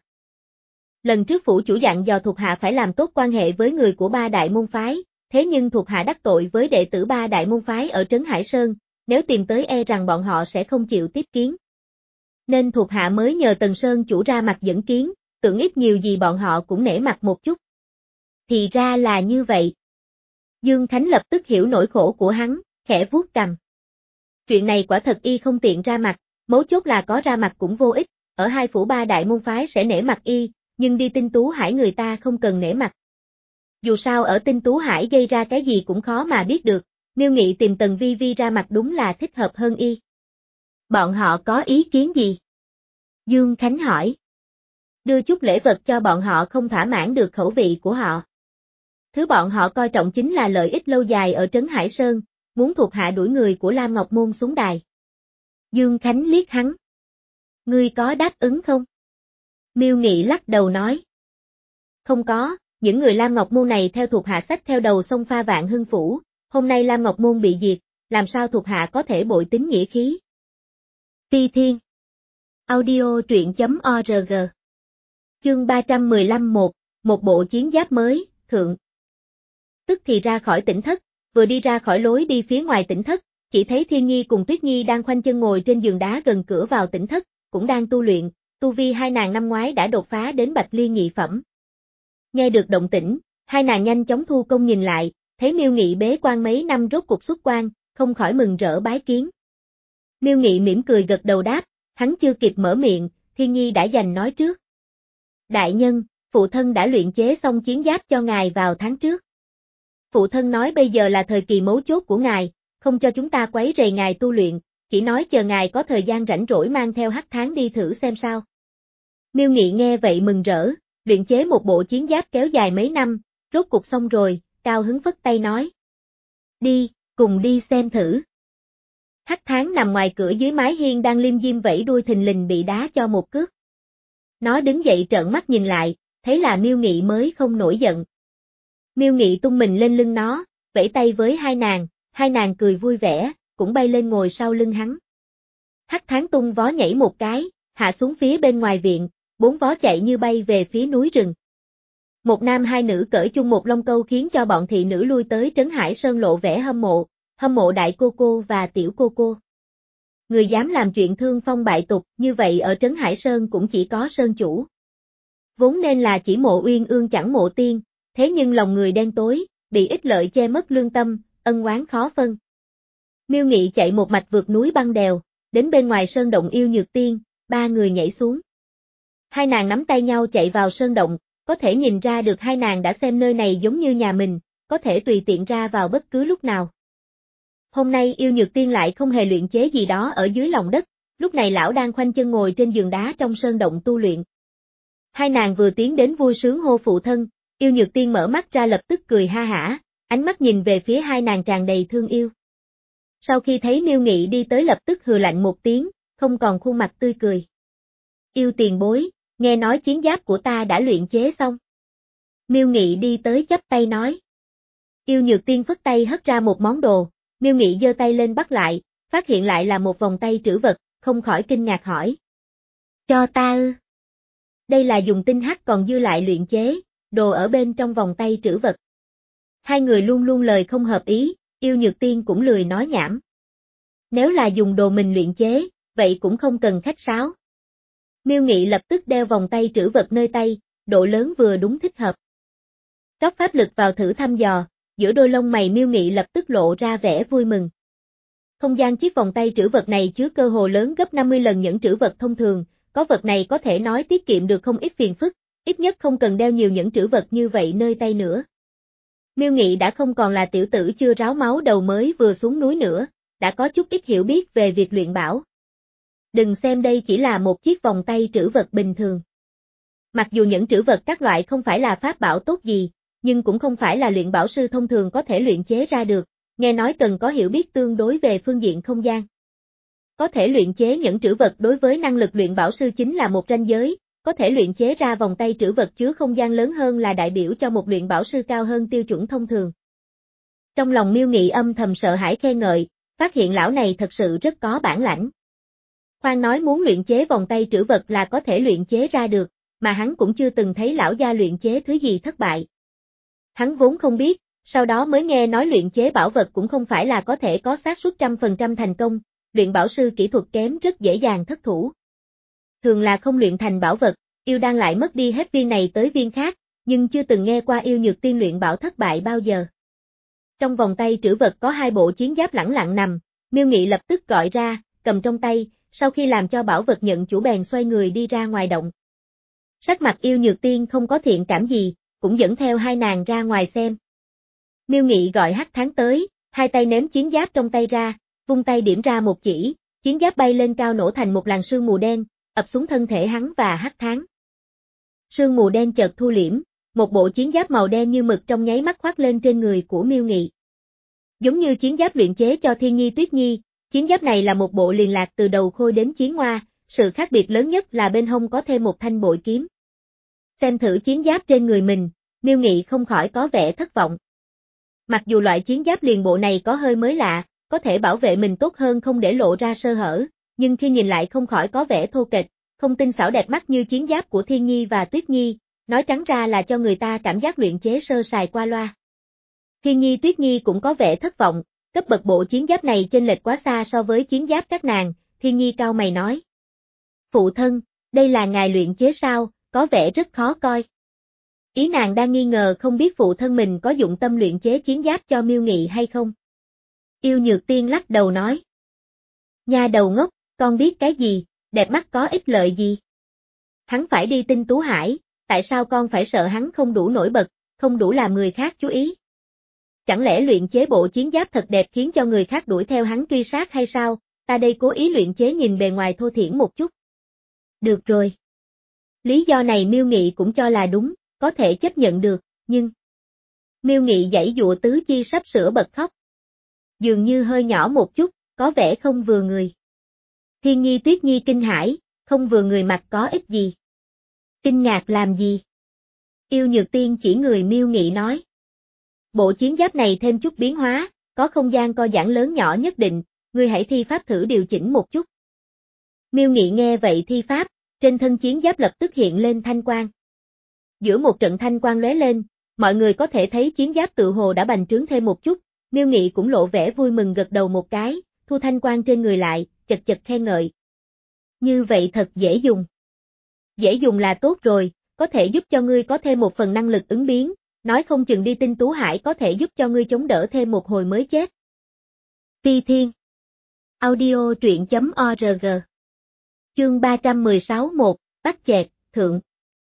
Lần trước phủ chủ dặn dò thuộc hạ phải làm tốt quan hệ với người của ba đại môn phái, thế nhưng thuộc hạ đắc tội với đệ tử ba đại môn phái ở Trấn Hải Sơn, nếu tìm tới e rằng bọn họ sẽ không chịu tiếp kiến. Nên thuộc hạ mới nhờ Tần Sơn chủ ra mặt dẫn kiến, tưởng ít nhiều gì bọn họ cũng nể mặt một chút. Thì ra là như vậy. Dương Khánh lập tức hiểu nỗi khổ của hắn, khẽ vuốt cằm. Chuyện này quả thật y không tiện ra mặt, mấu chốt là có ra mặt cũng vô ích, ở hai phủ ba đại môn phái sẽ nể mặt y, nhưng đi Tinh Tú Hải người ta không cần nể mặt. Dù sao ở Tinh Tú Hải gây ra cái gì cũng khó mà biết được, Miêu Nghị tìm Tần Vi Vi ra mặt đúng là thích hợp hơn y. Bọn họ có ý kiến gì? Dương Khánh hỏi. Đưa chút lễ vật cho bọn họ không thỏa mãn được khẩu vị của họ. Thứ bọn họ coi trọng chính là lợi ích lâu dài ở Trấn Hải Sơn, muốn thuộc hạ đuổi người của Lam Ngọc Môn xuống đài. Dương Khánh liếc hắn. Ngươi có đáp ứng không? Miêu Nghị lắc đầu nói. Không có, những người Lam Ngọc Môn này theo thuộc hạ xách theo đầu sông pha Vạn Hưng Phủ, hôm nay Lam Ngọc Môn bị diệt, làm sao thuộc hạ có thể bội tín nghĩa khí? Phi Thiên Audio truyện.org Chương ba trăm mười lăm một, một bộ chiến giáp mới, thượng. Tức thì ra khỏi tỉnh thất, vừa đi ra khỏi lối đi phía ngoài tỉnh thất, chỉ thấy Thiên Nhi cùng Tuyết Nhi đang khoanh chân ngồi trên giường đá gần cửa vào tỉnh thất, cũng đang tu luyện, tu vi hai nàng năm ngoái đã đột phá đến Bạch Liên nhị phẩm. Nghe được động tĩnh, hai nàng nhanh chóng thu công nhìn lại, thấy Miêu Nghị bế quan mấy năm rốt cuộc xuất quan, không khỏi mừng rỡ bái kiến. Miêu Nghị mỉm cười gật đầu đáp, hắn chưa kịp mở miệng, Thiên Nhi đã giành nói trước. Đại nhân, phụ thân đã luyện chế xong chiến giáp cho ngài vào tháng trước. Phụ thân nói bây giờ là thời kỳ mấu chốt của ngài, không cho chúng ta quấy rầy ngài tu luyện, chỉ nói chờ ngài có thời gian rảnh rỗi mang theo Hắc Tháng đi thử xem sao. Miêu Nghị nghe vậy mừng rỡ, luyện chế một bộ chiến giáp kéo dài mấy năm, rốt cuộc xong rồi, cao hứng phất tay nói. Đi, cùng đi xem thử. Hắc Tháng nằm ngoài cửa dưới mái hiên đang liêm diêm vẫy đuôi thình lình bị đá cho một cước. Nó đứng dậy trợn mắt nhìn lại, thấy là Miêu Nghị mới không nổi giận. Miêu Nghị tung mình lên lưng nó, vẫy tay với hai nàng, hai nàng cười vui vẻ, cũng bay lên ngồi sau lưng hắn. Hắc Tháng tung vó nhảy một cái, hạ xuống phía bên ngoài viện, bốn vó chạy như bay về phía núi rừng. Một nam hai nữ cởi chung một lông câu khiến cho bọn thị nữ lui tới Trấn Hải Sơn lộ vẻ hâm mộ, hâm mộ đại cô cô và tiểu cô cô. Người dám làm chuyện thương phong bại tục như vậy ở Trấn Hải Sơn cũng chỉ có Sơn chủ. Vốn nên là chỉ mộ uyên ương chẳng mộ tiên, thế nhưng lòng người đen tối, bị ích lợi che mất lương tâm, ân oán khó phân. Miêu Nghị chạy một mạch vượt núi băng đèo, đến bên ngoài sơn động yêu nhược tiên, ba người nhảy xuống. Hai nàng nắm tay nhau chạy vào sơn động, có thể nhìn ra được hai nàng đã xem nơi này giống như nhà mình, có thể tùy tiện ra vào bất cứ lúc nào. Hôm nay yêu nhược tiên lại không hề luyện chế gì đó ở dưới lòng đất, lúc này lão đang khoanh chân ngồi trên giường đá trong sơn động tu luyện. Hai nàng vừa tiến đến vui sướng hô phụ thân, yêu nhược tiên mở mắt ra lập tức cười ha hả, ánh mắt nhìn về phía hai nàng tràn đầy thương yêu. Sau khi thấy Miêu Nghị đi tới lập tức hừ lạnh một tiếng, không còn khuôn mặt tươi cười. Yêu tiền bối, nghe nói chiến giáp của ta đã luyện chế xong. Miêu Nghị đi tới chắp tay nói. Yêu nhược tiên phất tay hất ra một món đồ, Miêu Nghị giơ tay lên bắt lại, phát hiện lại là một vòng tay trữ vật, không khỏi kinh ngạc hỏi. Cho ta ư? Đây là dùng tinh hắc còn dư lại luyện chế, đồ ở bên trong vòng tay trữ vật. Hai người luôn luôn lời không hợp ý, yêu nhược tiên cũng lười nói nhảm. Nếu là dùng đồ mình luyện chế, vậy cũng không cần khách sáo. Miêu Nghị lập tức đeo vòng tay trữ vật nơi tay, độ lớn vừa đúng thích hợp. Rót pháp lực vào thử thăm dò, giữa đôi lông mày Miêu Nghị lập tức lộ ra vẻ vui mừng. Không gian chiếc vòng tay trữ vật này chứa cơ hồ lớn gấp năm mươi lần những trữ vật thông thường, có vật này có thể nói tiết kiệm được không ít phiền phức, ít nhất không cần đeo nhiều những trữ vật như vậy nơi tay nữa. Miêu Nghị đã không còn là tiểu tử chưa ráo máu đầu mới vừa xuống núi nữa, đã có chút ít hiểu biết về việc luyện bảo. Đừng xem đây chỉ là một chiếc vòng tay trữ vật bình thường. Mặc dù những trữ vật các loại không phải là pháp bảo tốt gì, nhưng cũng không phải là luyện bảo sư thông thường có thể luyện chế ra được, nghe nói cần có hiểu biết tương đối về phương diện không gian. Có thể luyện chế những trữ vật đối với năng lực luyện bảo sư chính là một ranh giới, có thể luyện chế ra vòng tay trữ vật chứa không gian lớn hơn là đại biểu cho một luyện bảo sư cao hơn tiêu chuẩn thông thường. Trong lòng Miêu Nghị âm thầm sợ hãi khen ngợi, phát hiện lão này thật sự rất có bản lãnh. Khoan nói muốn luyện chế vòng tay trữ vật là có thể luyện chế ra được, mà hắn cũng chưa từng thấy lão gia luyện chế thứ gì thất bại. Hắn vốn không biết, sau đó mới nghe nói luyện chế bảo vật cũng không phải là có thể có xác suất trăm phần trăm thành công, luyện bảo sư kỹ thuật kém rất dễ dàng thất thủ. Thường là không luyện thành bảo vật, yêu đan lại mất đi hết viên này tới viên khác, nhưng chưa từng nghe qua yêu nhược tiên luyện bảo thất bại bao giờ. Trong vòng tay trữ vật có hai bộ chiến giáp lẳng lặng nằm, Miêu Nghị lập tức gọi ra, cầm trong tay, sau khi làm cho bảo vật nhận chủ bèn xoay người đi ra ngoài động. Sắc mặt yêu nhược tiên không có thiện cảm gì, cũng dẫn theo hai nàng ra ngoài xem. Miêu Nghị gọi Hắc Thắng tới, hai tay ném chiến giáp trong tay ra, vung tay điểm ra một chỉ, chiến giáp bay lên cao nổ thành một làn sương mù đen, ập xuống thân thể hắn và Hắc Thắng. Sương mù đen chợt thu liễm, một bộ chiến giáp màu đen như mực trong nháy mắt khoác lên trên người của Miêu Nghị. Giống như chiến giáp luyện chế cho Thiên Nhi Tuyết Nhi, chiến giáp này là một bộ liền lạc từ đầu khôi đến chiến hoa, sự khác biệt lớn nhất là bên hông có thêm một thanh bội kiếm. Xem thử chiến giáp trên người mình, Miêu Nghị không khỏi có vẻ thất vọng. Mặc dù loại chiến giáp liền bộ này có hơi mới lạ, có thể bảo vệ mình tốt hơn không để lộ ra sơ hở, nhưng khi nhìn lại không khỏi có vẻ thô kệch, không tinh xảo đẹp mắt như chiến giáp của Thiên Nhi và Tuyết Nhi, nói trắng ra là cho người ta cảm giác luyện chế sơ sài qua loa. Thiên Nhi Tuyết Nhi cũng có vẻ thất vọng, cấp bậc bộ chiến giáp này chênh lệch quá xa so với chiến giáp các nàng, Thiên Nhi cau mày nói. Phụ thân, đây là ngài luyện chế sao, có vẻ rất khó coi. Ý nàng đang nghi ngờ không biết phụ thân mình có dụng tâm luyện chế chiến giáp cho Miêu Nghị hay không. Yêu Nhược Tiên lắc đầu nói. Nha đầu ngốc, con biết cái gì, đẹp mắt có ích lợi gì. Hắn phải đi Tinh Tú Hải, tại sao con phải sợ hắn không đủ nổi bật, không đủ làm người khác chú ý? Chẳng lẽ luyện chế bộ chiến giáp thật đẹp khiến cho người khác đuổi theo hắn truy sát hay sao, ta đây cố ý luyện chế nhìn bề ngoài thô thiển một chút. Được rồi. Lý do này Miêu Nghị cũng cho là đúng, có thể chấp nhận được, nhưng... Miêu Nghị giãy dụa tứ chi sắp sửa bật khóc. Dường như hơi nhỏ một chút, có vẻ không vừa người. Thiên Nhi Tuyết Nhi kinh hãi, không vừa người mặt có ích gì. Kinh ngạc làm gì? Yêu Nhược Tiên chỉ người Miêu Nghị nói. Bộ chiến giáp này thêm chút biến hóa, có không gian co giãn lớn nhỏ nhất định, ngươi hãy thi pháp thử điều chỉnh một chút. Miêu Nghị nghe vậy thi pháp, trên thân chiến giáp lập tức hiện lên thanh quang. Giữa một trận thanh quang lóe lên, mọi người có thể thấy chiến giáp tự hồ đã bành trướng thêm một chút, Miêu Nghị cũng lộ vẻ vui mừng gật đầu một cái, thu thanh quang trên người lại, chật chật khen ngợi. Như vậy thật dễ dùng. Dễ dùng là tốt rồi, có thể giúp cho ngươi có thêm một phần năng lực ứng biến, nói không chừng đi Tinh Tú Hải có thể giúp cho ngươi chống đỡ thêm một hồi mới chết. Ti Thiên Audio truyện chấm org Chương ba trăm mười sáu một, Bắt chẹt, Thượng.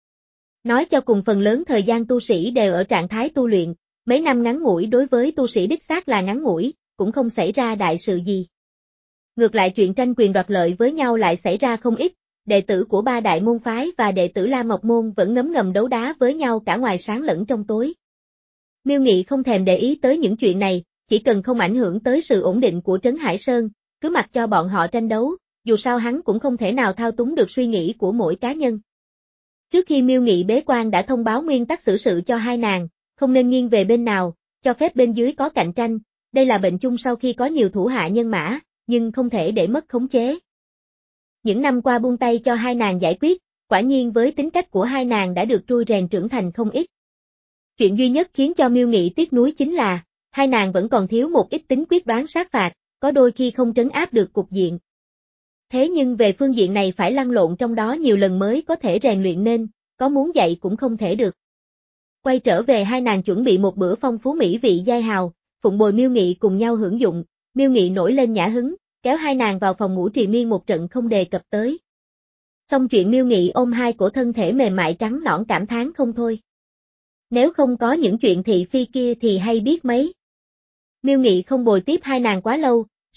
Nói cho cùng phần lớn thời gian tu sĩ đều ở trạng thái tu luyện, mấy năm ngắn ngủi đối với tu sĩ đích xác là ngắn ngủi, cũng không xảy ra đại sự gì. Ngược lại chuyện tranh quyền đoạt lợi với nhau lại xảy ra không ít, đệ tử của ba đại môn phái và đệ tử La Ngọc Môn vẫn ngấm ngầm đấu đá với nhau cả ngoài sáng lẫn trong tối. Miêu Nghị không thèm để ý tới những chuyện này, chỉ cần không ảnh hưởng tới sự ổn định của Trấn Hải Sơn, cứ mặc cho bọn họ tranh đấu, dù sao hắn cũng không thể nào thao túng được suy nghĩ của mỗi cá nhân. Trước khi Miêu Nghị bế quan đã thông báo nguyên tắc xử sự cho hai nàng, không nên nghiêng về bên nào, cho phép bên dưới có cạnh tranh, đây là bệnh chung sau khi có nhiều thủ hạ nhân mã, nhưng không thể để mất khống chế. Những năm qua buông tay cho hai nàng giải quyết, quả nhiên với tính cách của hai nàng đã được trui rèn trưởng thành không ít. Chuyện duy nhất khiến cho Miêu Nghị tiếc nuối chính là, hai nàng vẫn còn thiếu một ít tính quyết đoán sát phạt, có đôi khi không trấn áp được cục diện. Thế nhưng về phương diện này phải lăn lộn trong đó nhiều lần mới có thể rèn luyện nên, có muốn dạy cũng không thể được. Quay trở về hai nàng chuẩn bị một bữa phong phú mỹ vị giai hào, phụng bồi Miêu Nghị cùng nhau hưởng dụng, Miêu Nghị nổi lên nhã hứng, kéo hai nàng vào phòng ngủ trì miên một trận không đề cập tới. Xong chuyện Miêu Nghị ôm hai cổ thân thể mềm mại trắng nõn cảm thán không thôi. Nếu không có những chuyện thị phi kia thì hay biết mấy. Miêu Nghị không bồi tiếp hai nàng quá lâu,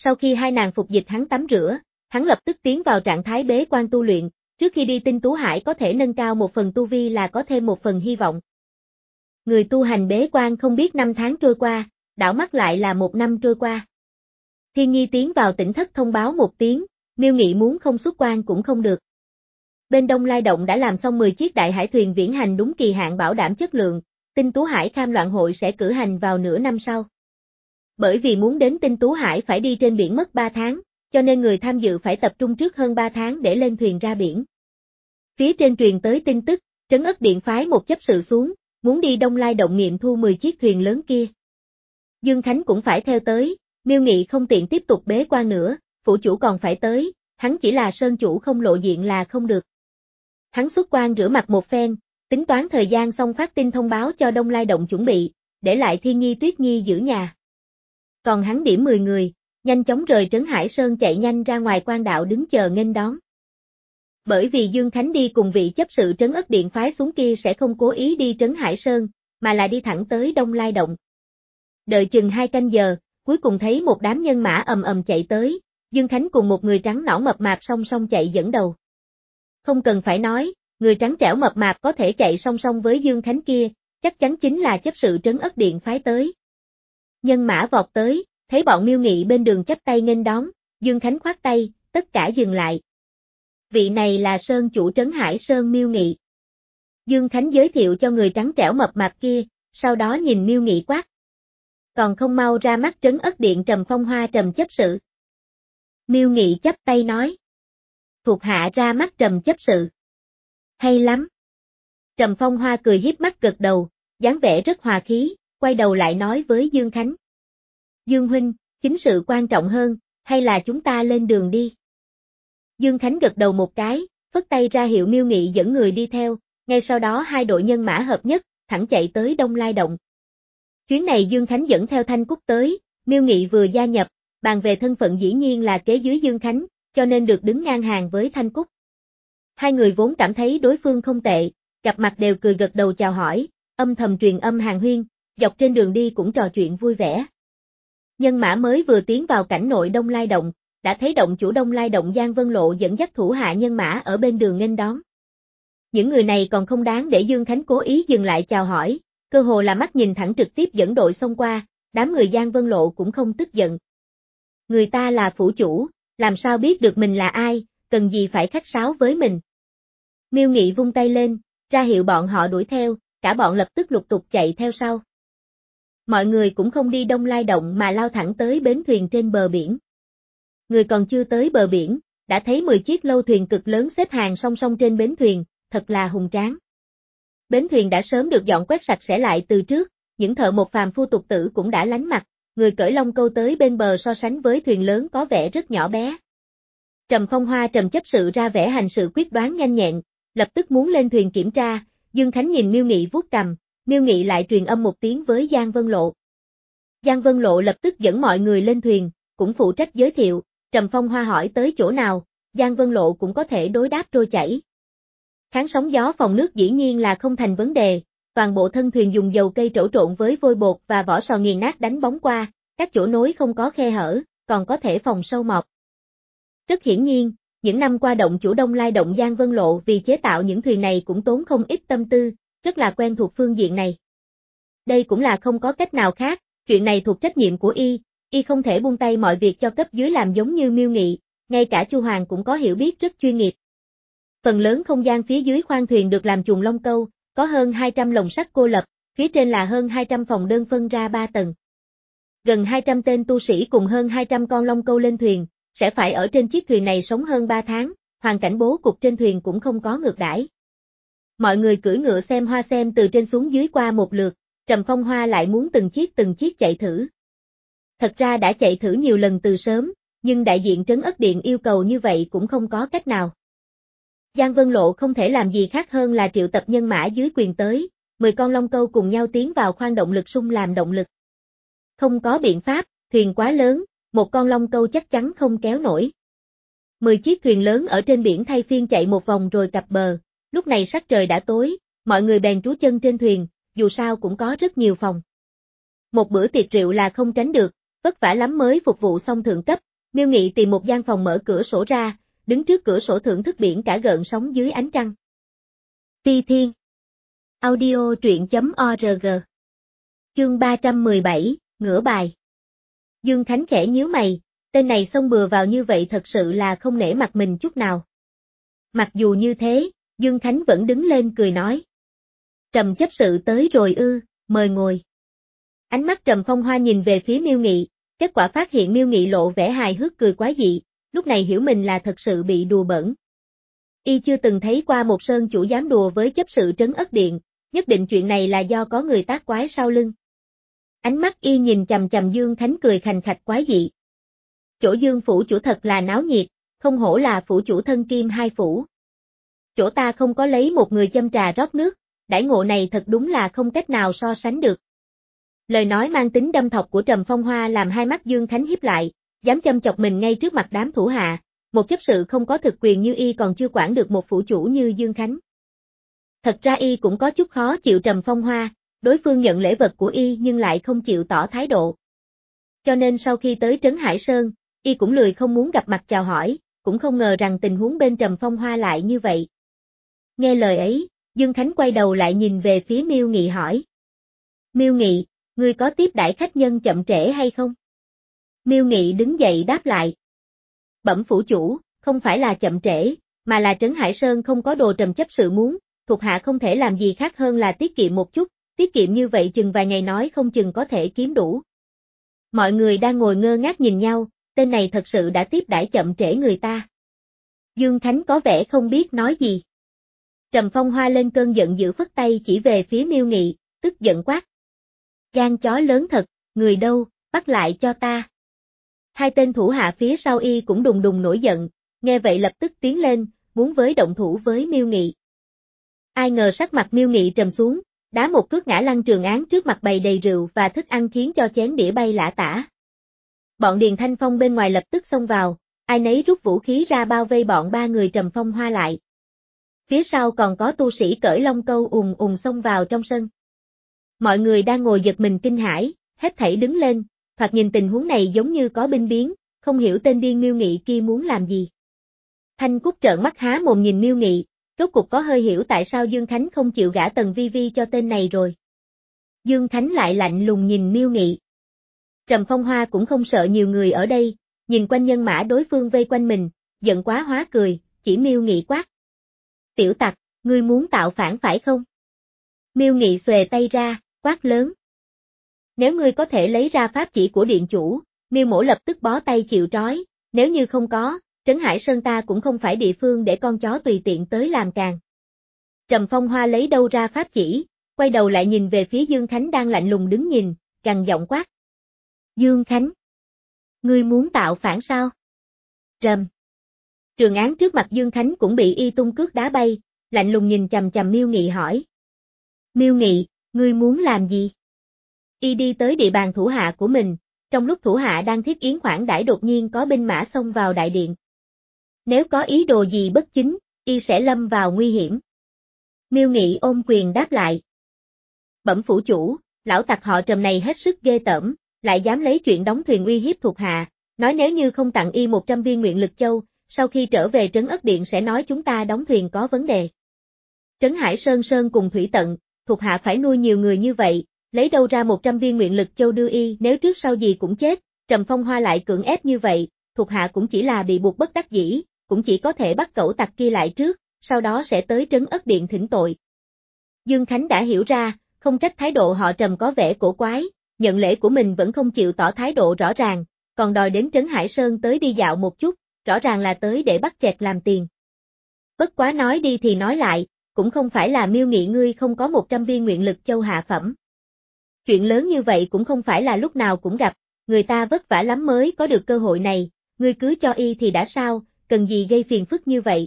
Sau khi hai nàng phục dịch hắn tắm rửa, hắn lập tức tiến vào trạng thái bế quan tu luyện, trước khi đi Tinh Tú Hải có thể nâng cao một phần tu vi là có thêm một phần hy vọng. Người tu hành bế quan không biết năm tháng trôi qua, đảo mắt lại là một năm trôi qua. Thiên Nhi tiến vào tỉnh thất thông báo một tiếng, Miêu Nghị muốn không xuất quan cũng không được. Bên Đông Lai Động đã làm xong mười chiếc đại hải thuyền viễn hành đúng kỳ hạn bảo đảm chất lượng, Tinh Tú Hải Kham Loạn Hội sẽ cử hành vào nửa năm sau. Bởi vì muốn đến Tinh Tú Hải phải đi trên biển mất ba tháng, cho nên người tham dự phải tập trung trước hơn ba tháng để lên thuyền ra biển. Phía trên truyền tới tin tức, Trấn Ất Điện phái một chấp sự xuống, muốn đi Đông Lai Động nghiệm thu mười chiếc thuyền lớn kia. Dương Khánh cũng phải theo tới, Miêu Nghị không tiện tiếp tục bế quan nữa, phủ chủ còn phải tới, hắn chỉ là sơn chủ không lộ diện là không được. Hắn xuất quan rửa mặt một phen, tính toán thời gian xong phát tin thông báo cho Đông Lai Động chuẩn bị, để lại Thiên Nhi Tuyết Nhi giữ nhà. Còn hắn điểm mười người, nhanh chóng rời Trấn Hải Sơn chạy nhanh ra ngoài quan đạo đứng chờ nghênh đón. Bởi vì Dương Khánh đi cùng vị chấp sự Trấn Ất Điện phái xuống kia sẽ không cố ý đi Trấn Hải Sơn, mà là đi thẳng tới Đông Lai Động. Đợi chừng hai canh giờ, cuối cùng thấy một đám nhân mã ầm ầm chạy tới, Dương Khánh cùng một người trắng nõn mập mạp song song chạy dẫn đầu. Không cần phải nói, người trắng trẻo mập mạp có thể chạy song song với Dương Khánh kia, chắc chắn chính là chấp sự Trấn Ất Điện phái tới. Nhân mã vọt tới, thấy bọn Miêu Nghị bên đường chắp tay nghênh đón, Dương Khánh khoát tay, tất cả dừng lại. Vị này là Sơn chủ Trấn Hải Sơn Miêu Nghị. Dương Khánh giới thiệu cho người trắng trẻo mập mạp kia, sau đó nhìn Miêu Nghị quát. Còn không mau ra mắt Trấn Ất Điện Trầm Phong Hoa Trầm chấp sự. Miêu Nghị chắp tay nói. Thuộc hạ ra mắt Trầm chấp sự. Hay lắm. Trầm Phong Hoa cười hiếp mắt gật đầu, dáng vẻ rất hòa khí, quay đầu lại nói với Dương Khánh. Dương huynh, chính sự quan trọng hơn, hay là chúng ta lên đường đi? Dương Khánh gật đầu một cái, phất tay ra hiệu Miêu Nghị dẫn người đi theo, ngay sau đó hai đội nhân mã hợp nhất, thẳng chạy tới Đông Lai Động. Chuyến này Dương Khánh dẫn theo Thanh Cúc tới, Miêu Nghị vừa gia nhập, bàn về thân phận dĩ nhiên là kế dưới Dương Khánh, cho nên được đứng ngang hàng với Thanh Cúc. Hai người vốn cảm thấy đối phương không tệ, gặp mặt đều cười gật đầu chào hỏi, âm thầm truyền âm hàn huyên, dọc trên đường đi cũng trò chuyện vui vẻ. Nhân mã mới vừa tiến vào cảnh nội Đông Lai Động, đã thấy động chủ Đông Lai Động Giang Vân Lộ dẫn dắt thủ hạ nhân mã ở bên đường nghênh đón. Những người này còn không đáng để Dương Khánh cố ý dừng lại chào hỏi, cơ hồ là mắt nhìn thẳng trực tiếp dẫn đội xông qua, đám người Giang Vân Lộ cũng không tức giận. Người ta là phủ chủ, làm sao biết được mình là ai, cần gì phải khách sáo với mình. Miêu Nghị vung tay lên, ra hiệu bọn họ đuổi theo, cả bọn lập tức lục tục chạy theo sau. Mọi người cũng không đi Đông Lai Động mà lao thẳng tới bến thuyền trên bờ biển. Người còn chưa tới bờ biển, đã thấy mười chiếc lâu thuyền cực lớn xếp hàng song song trên bến thuyền, thật là hùng tráng. Bến thuyền đã sớm được dọn quét sạch sẽ lại từ trước, những thợ một phàm phu tục tử cũng đã lánh mặt, người cởi long câu tới bên bờ so sánh với thuyền lớn có vẻ rất nhỏ bé. Trầm Phong Hoa Trầm chấp sự ra vẻ hành sự quyết đoán nhanh nhẹn, lập tức muốn lên thuyền kiểm tra, Dương Khánh nhìn Miêu Nghị vuốt cằm, Miêu Nghị lại truyền âm một tiếng với Giang Vân Lộ. Giang Vân Lộ lập tức dẫn mọi người lên thuyền, cũng phụ trách giới thiệu, Trầm Phong Hoa hỏi tới chỗ nào, Giang Vân Lộ cũng có thể đối đáp trôi chảy. Kháng sóng gió phòng nước dĩ nhiên là không thành vấn đề, toàn bộ thân thuyền dùng dầu cây trổ trộn với vôi bột và vỏ sò nghiền nát đánh bóng qua, các chỗ nối không có khe hở, còn có thể phòng sâu mọt. Rất hiển nhiên, những năm qua động chủ Đông Lai Động Giang Vân Lộ vì chế tạo những thuyền này cũng tốn không ít tâm tư, rất là quen thuộc phương diện này. Đây cũng là không có cách nào khác, chuyện này thuộc trách nhiệm của y, y không thể buông tay mọi việc cho cấp dưới làm giống như Miêu Nghị, ngay cả Chu Hoàng cũng có hiểu biết rất chuyên nghiệp. Phần lớn không gian phía dưới khoang thuyền được làm chuồng lông câu, có hơn hai trăm lồng sắt cô lập, phía trên là hơn hai trăm phòng đơn phân ra ba tầng. Gần hai trăm tên tu sĩ cùng hơn hai trăm con lông câu lên thuyền, sẽ phải ở trên chiếc thuyền này sống hơn ba tháng, hoàn cảnh bố cục trên thuyền cũng không có ngược đãi. Mọi người cưỡi ngựa xem hoa xem từ trên xuống dưới qua một lượt, Trầm Phong Hoa lại muốn từng chiếc từng chiếc chạy thử. Thật ra đã chạy thử nhiều lần từ sớm, nhưng đại diện Trấn Ất Điện yêu cầu như vậy cũng không có cách nào. Giang Vân Lộ không thể làm gì khác hơn là triệu tập nhân mã dưới quyền tới, mười con long câu cùng nhau tiến vào khoang động lực sung làm động lực. Không có biện pháp, thuyền quá lớn, một con long câu chắc chắn không kéo nổi. Mười chiếc thuyền lớn ở trên biển thay phiên chạy một vòng rồi cập bờ, lúc này sắc trời đã tối, mọi người bèn trú chân trên thuyền, dù sao cũng có rất nhiều phòng. Một bữa tiệc rượu là không tránh được, vất vả lắm mới phục vụ xong thượng cấp, Miêu Nghị tìm một gian phòng mở cửa sổ ra, đứng trước cửa sổ thưởng thức biển cả gợn sóng dưới ánh trăng. Phi Thiên. Audio truyện chấm org. Chương ba trăm mười bảy, ngửa bài. Dương Khánh khẽ nhíu mày, tên này xông bừa vào như vậy thật sự là không nể mặt mình chút nào. Mặc dù như thế, Dương Khánh vẫn đứng lên cười nói. Trầm chấp sự tới rồi ư, mời ngồi. Ánh mắt Trầm Phong Hoa nhìn về phía Miêu Nghị, kết quả phát hiện Miêu Nghị lộ vẻ hài hước cười quá dị, lúc này hiểu mình là thật sự bị đùa bỡn. Y chưa từng thấy qua một sơn chủ dám đùa với chấp sự Trấn Ất Điện, nhất định chuyện này là do có người tác quái sau lưng. Ánh mắt Y nhìn chằm chằm Dương Khánh cười khành khạch quái dị. Chỗ Dương phủ chủ thật là náo nhiệt, không hổ là phủ chủ thân kim hai phủ. Chỗ ta không có lấy một người châm trà rót nước, đãi ngộ này thật đúng là không cách nào so sánh được. Lời nói mang tính đâm thọc của Trầm Phong Hoa làm hai mắt Dương Khánh híp lại, dám châm chọc mình ngay trước mặt đám thủ hạ, một chấp sự không có thực quyền như Y còn chưa quản được một phủ chủ như Dương Khánh. Thật ra Y cũng có chút khó chịu Trầm Phong Hoa, đối phương nhận lễ vật của Y nhưng lại không chịu tỏ thái độ. Cho nên sau khi tới Trấn Hải Sơn, Y cũng lười không muốn gặp mặt chào hỏi, cũng không ngờ rằng tình huống bên Trầm Phong Hoa lại như vậy. Nghe lời ấy, Dương Khánh quay đầu lại nhìn về phía Miêu Nghị hỏi. Miêu Nghị, ngươi có tiếp đãi khách nhân chậm trễ hay không? Miêu Nghị đứng dậy đáp lại. Bẩm phủ chủ, không phải là chậm trễ, mà là Trấn Hải Sơn không có đồ Trầm chấp sự muốn, thuộc hạ không thể làm gì khác hơn là tiết kiệm một chút, tiết kiệm như vậy chừng vài ngày nói không chừng có thể kiếm đủ. Mọi người đang ngồi ngơ ngác nhìn nhau, tên này thật sự đã tiếp đãi chậm trễ người ta. Dương Khánh có vẻ không biết nói gì. Trầm Phong Hoa lên cơn giận dữ phất tay chỉ về phía Miêu Nghị, tức giận quát. Gan chó lớn thật, người đâu, bắt lại cho ta. Hai tên thủ hạ phía sau Y cũng đùng đùng nổi giận, nghe vậy lập tức tiến lên, muốn với động thủ với Miêu Nghị. Ai ngờ sắc mặt Miêu Nghị trầm xuống, đá một cước ngã lăn Trường Án trước mặt bày đầy rượu và thức ăn khiến cho chén đĩa bay lả tả. Bọn Điền Thanh Phong bên ngoài lập tức xông vào, ai nấy rút vũ khí ra bao vây bọn ba người Trầm Phong Hoa lại. Phía sau còn có tu sĩ cởi lông câu ùn ùn xông vào trong sân. Mọi người đang ngồi giật mình kinh hãi, hết thảy đứng lên, thoạt nhìn tình huống này giống như có binh biến, không hiểu tên điên Miêu Nghị kia muốn làm gì. Thanh Cúc trợn mắt há mồm nhìn Miêu Nghị, rốt cục có hơi hiểu tại sao Dương Khánh không chịu gả Tần Vi Vi cho tên này rồi. Dương Khánh lại lạnh lùng nhìn Miêu Nghị. Trầm Phong Hoa cũng không sợ nhiều người ở đây, nhìn quanh nhân mã đối phương vây quanh mình, giận quá hóa cười, chỉ Miêu Nghị quát. Tiểu tặc, ngươi muốn tạo phản phải không? Miêu Nghị xuề tay ra, quát lớn. Nếu ngươi có thể lấy ra pháp chỉ của điện chủ, Miêu mỗ lập tức bó tay chịu trói, nếu như không có, Trấn Hải Sơn ta cũng không phải địa phương để con chó tùy tiện tới làm càng. Trầm Phong Hoa lấy đâu ra pháp chỉ, quay đầu lại nhìn về phía Dương Khánh đang lạnh lùng đứng nhìn, gằn giọng quát. Dương Khánh, ngươi muốn tạo phản sao? Trầm. Trường Án trước mặt Dương Khánh cũng bị Y tung cước đá bay, lạnh lùng nhìn chằm chằm Miêu Nghị hỏi. Miêu Nghị, ngươi muốn làm gì? Y đi tới địa bàn thủ hạ của mình, trong lúc thủ hạ đang thiết yến khoản đãi đột nhiên có binh mã xông vào đại điện. Nếu có ý đồ gì bất chính, Y sẽ lâm vào nguy hiểm. Miêu Nghị ôm quyền đáp lại. Bẩm phủ chủ, lão tặc họ Trầm này hết sức ghê tởm, lại dám lấy chuyện đóng thuyền uy hiếp thuộc hạ, nói nếu như không tặng Y một trăm viên nguyện lực châu, sau khi trở về Trấn Ất Điện sẽ nói chúng ta đóng thuyền có vấn đề. Trấn Hải Sơn Sơn cùng Thủy Tận, thuộc hạ phải nuôi nhiều người như vậy, lấy đâu ra một trăm viên nguyện lực châu đưa Y nếu trước sau gì cũng chết, Trầm Phong Hoa lại cưỡng ép như vậy, thuộc hạ cũng chỉ là bị buộc bất đắc dĩ, cũng chỉ có thể bắt cẩu tặc kia lại trước, sau đó sẽ tới Trấn Ất Điện thỉnh tội. Dương Khánh đã hiểu ra, không trách thái độ họ Trầm có vẻ cổ quái, nhận lễ của mình vẫn không chịu tỏ thái độ rõ ràng, còn đòi đến Trấn Hải Sơn tới đi dạo một chút, rõ ràng là tới để bắt chẹt làm tiền. Bất quá nói đi thì nói lại, cũng không phải là Miêu Nghị ngươi không có một trăm viên nguyện lực châu hạ phẩm. Chuyện lớn như vậy cũng không phải là lúc nào cũng gặp, người ta vất vả lắm mới có được cơ hội này, ngươi cứ cho Y thì đã sao, cần gì gây phiền phức như vậy.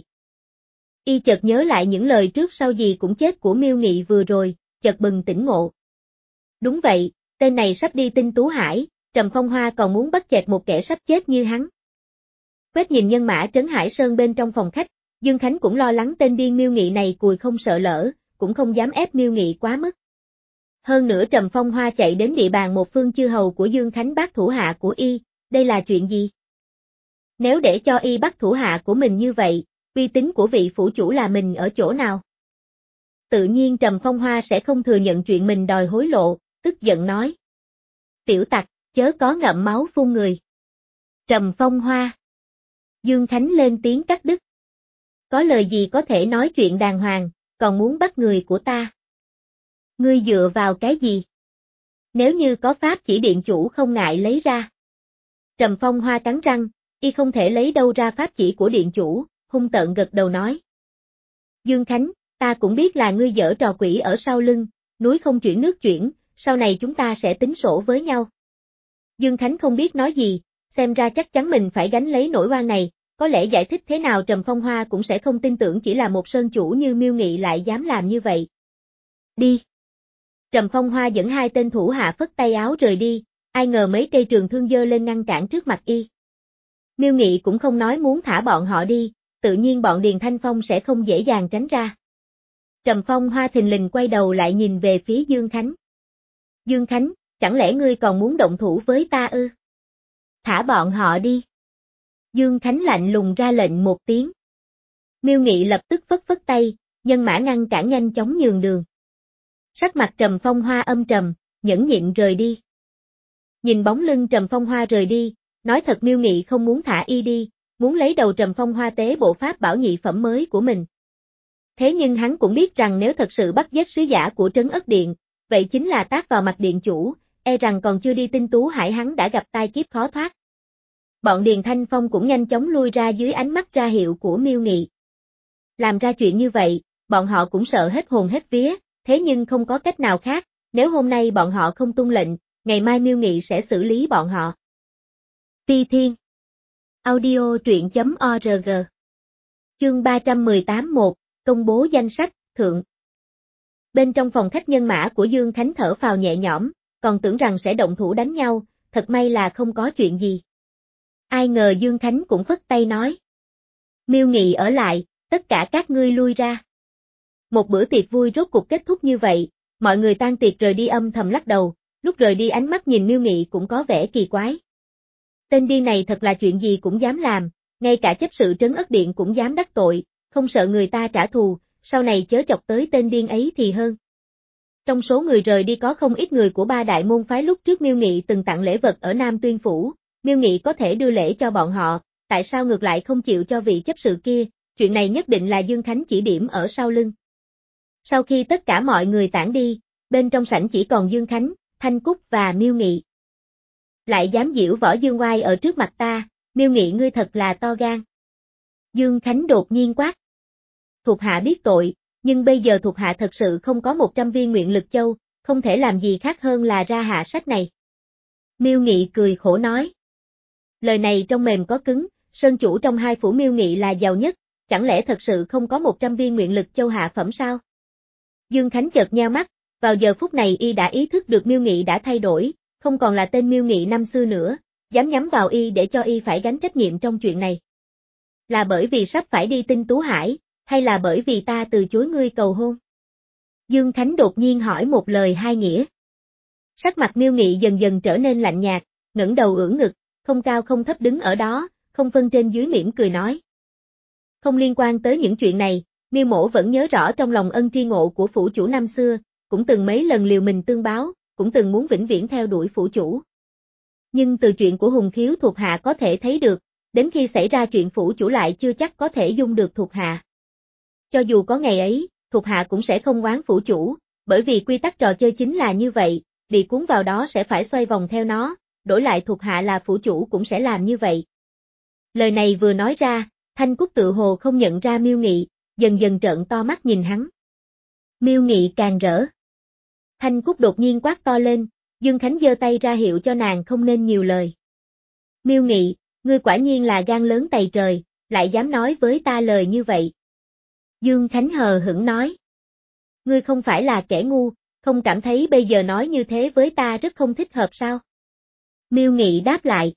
Y chợt nhớ lại những lời trước sau gì cũng chết của Miêu Nghị vừa rồi, chợt bừng tỉnh ngộ. Đúng vậy, tên này sắp đi Tinh Tú Hải, Trầm Phong Hoa còn muốn bắt chẹt một kẻ sắp chết như hắn. Quét nhìn nhân mã Trấn Hải Sơn bên trong phòng khách, Dương Khánh cũng lo lắng tên điên Miêu Nghị này cùi không sợ lỡ, cũng không dám ép Miêu Nghị quá mức. Hơn nữa Trầm Phong Hoa chạy đến địa bàn một phương chư hầu của Dương Khánh bác thủ hạ của Y, đây là chuyện gì? Nếu để cho y bắt thủ hạ của mình như vậy, uy tín của vị phủ chủ là mình ở chỗ nào? Tự nhiên Trầm Phong Hoa sẽ không thừa nhận chuyện mình đòi hối lộ, tức giận nói. Tiểu tặc, chớ có ngậm máu phun người. Trầm Phong Hoa. Dương Khánh lên tiếng cắt đứt. Có lời gì có thể nói chuyện đàng hoàng, còn muốn bắt người của ta? Ngươi dựa vào cái gì? Nếu như có pháp chỉ điện chủ không ngại lấy ra. Trầm Phong Hoa cắn răng, y không thể lấy đâu ra pháp chỉ của điện chủ, hung tợn gật đầu nói. Dương Khánh, ta cũng biết là ngươi giở trò quỷ ở sau lưng, núi không chuyển nước chuyển, sau này chúng ta sẽ tính sổ với nhau. Dương Khánh không biết nói gì, xem ra chắc chắn mình phải gánh lấy nỗi oan này, có lẽ giải thích thế nào Trầm Phong Hoa cũng sẽ không tin tưởng chỉ là một sơn chủ như Miêu Nghị lại dám làm như vậy. Đi. Trầm Phong Hoa dẫn hai tên thủ hạ phất tay áo rời đi, ai ngờ mấy cây trường thương giơ lên ngăn cản trước mặt y. Miêu Nghị cũng không nói muốn thả bọn họ đi, tự nhiên bọn Điền Thanh Phong sẽ không dễ dàng tránh ra. Trầm Phong Hoa thình lình quay đầu lại nhìn về phía Dương Khánh. Dương Khánh, chẳng lẽ ngươi còn muốn động thủ với ta ư? Thả bọn họ đi. Dương Khánh lạnh lùng ra lệnh một tiếng. Miêu Nghị lập tức phất phất tay, nhân mã ngăn cản nhanh chóng nhường đường. Sắc mặt Trầm Phong Hoa âm trầm, nhẫn nhịn rời đi. Nhìn bóng lưng Trầm Phong Hoa rời đi, nói thật Miêu Nghị không muốn thả y đi, muốn lấy đầu Trầm Phong Hoa tế bộ pháp bảo nhị phẩm mới của mình. Thế nhưng hắn cũng biết rằng nếu thật sự bắt giết sứ giả của Trấn Ất Điện, vậy chính là tát vào mặt điện chủ, e rằng còn chưa đi Tinh Tú Hải hắn đã gặp tai kiếp khó thoát. Bọn Điền Thanh Phong cũng nhanh chóng lui ra dưới ánh mắt ra hiệu của Miêu Nghị. Làm ra chuyện như vậy, bọn họ cũng sợ hết hồn hết vía, thế nhưng không có cách nào khác, nếu hôm nay bọn họ không tuân lệnh, ngày mai Miêu Nghị sẽ xử lý bọn họ. Ti Thiên Audio truyện chấm org Chương ba trăm mười tám một, công bố danh sách, thượng. Bên trong phòng khách nhân mã của Dương Khánh thở phào nhẹ nhõm, còn tưởng rằng sẽ động thủ đánh nhau, thật may là không có chuyện gì. Ai ngờ Dương Khánh cũng phất tay nói. Miêu Nghị ở lại, tất cả các ngươi lui ra. Một bữa tiệc vui rốt cuộc kết thúc như vậy, mọi người tan tiệc rời đi âm thầm lắc đầu, lúc rời đi ánh mắt nhìn Miêu Nghị cũng có vẻ kỳ quái. Tên điên này thật là chuyện gì cũng dám làm, ngay cả chấp sự Trấn Ất Điện cũng dám đắc tội, không sợ người ta trả thù, sau này chớ chọc tới tên điên ấy thì hơn. Trong số người rời đi có không ít người của ba đại môn phái lúc trước Miêu Nghị từng tặng lễ vật ở Nam Tuyên Phủ, Miêu Nghị có thể đưa lễ cho bọn họ, tại sao ngược lại không chịu cho vị chấp sự kia, chuyện này nhất định là Dương Khánh chỉ điểm ở sau lưng. Sau khi tất cả mọi người tản đi, bên trong sảnh chỉ còn Dương Khánh, Thanh Cúc và Miêu Nghị. Lại dám giễu võ Dương oai ở trước mặt ta, Miêu Nghị ngươi thật là to gan. Dương Khánh đột nhiên quát. Thuộc hạ biết tội, nhưng bây giờ thuộc hạ thật sự không có một trăm viên nguyện lực châu, không thể làm gì khác hơn là ra hạ sách này. Miêu Nghị cười khổ nói. Lời này trong mềm có cứng, sơn chủ trong hai phủ Miêu Nghị là giàu nhất, chẳng lẽ thật sự không có một trăm viên nguyện lực châu hạ phẩm sao? Dương Khánh chợt nheo mắt, vào giờ phút này y đã ý thức được Miêu Nghị đã thay đổi, không còn là tên Miêu Nghị năm xưa nữa, dám nhắm vào y để cho y phải gánh trách nhiệm trong chuyện này. Là bởi vì sắp phải đi Tinh Tú Hải, hay là bởi vì ta từ chối ngươi cầu hôn? Dương Khánh đột nhiên hỏi một lời hai nghĩa. Sắc mặt Miêu Nghị dần dần trở nên lạnh nhạt, ngẩng đầu ưỡn ngực, không cao không thấp đứng ở đó, không phân trên dưới mỉm cười nói. Không liên quan tới những chuyện này, Miêu Mỗ vẫn nhớ rõ trong lòng ân tri ngộ của phủ chủ năm xưa, cũng từng mấy lần liều mình tương báo, cũng từng muốn vĩnh viễn theo đuổi phủ chủ. Nhưng từ chuyện của Hùng Khiếu thuộc hạ có thể thấy được, đến khi xảy ra chuyện phủ chủ lại chưa chắc có thể dung được thuộc hạ. Cho dù có ngày ấy, thuộc hạ cũng sẽ không oán phủ chủ, bởi vì quy tắc trò chơi chính là như vậy, bị cuốn vào đó sẽ phải xoay vòng theo nó, đổi lại thuộc hạ là phủ chủ cũng sẽ làm như vậy. Lời này vừa nói ra, Thanh Cúc tự hồ không nhận ra Miêu Nghị, dần dần trợn to mắt nhìn hắn. Miêu Nghị càng rỡ. Thanh Cúc đột nhiên quát to lên, Dương Khánh giơ tay ra hiệu cho nàng không nên nhiều lời. Miêu Nghị, ngươi quả nhiên là gan lớn tày trời, lại dám nói với ta lời như vậy. Dương Khánh hờ hững nói. Ngươi không phải là kẻ ngu, không cảm thấy bây giờ nói như thế với ta rất không thích hợp sao? Miêu Nghị đáp lại.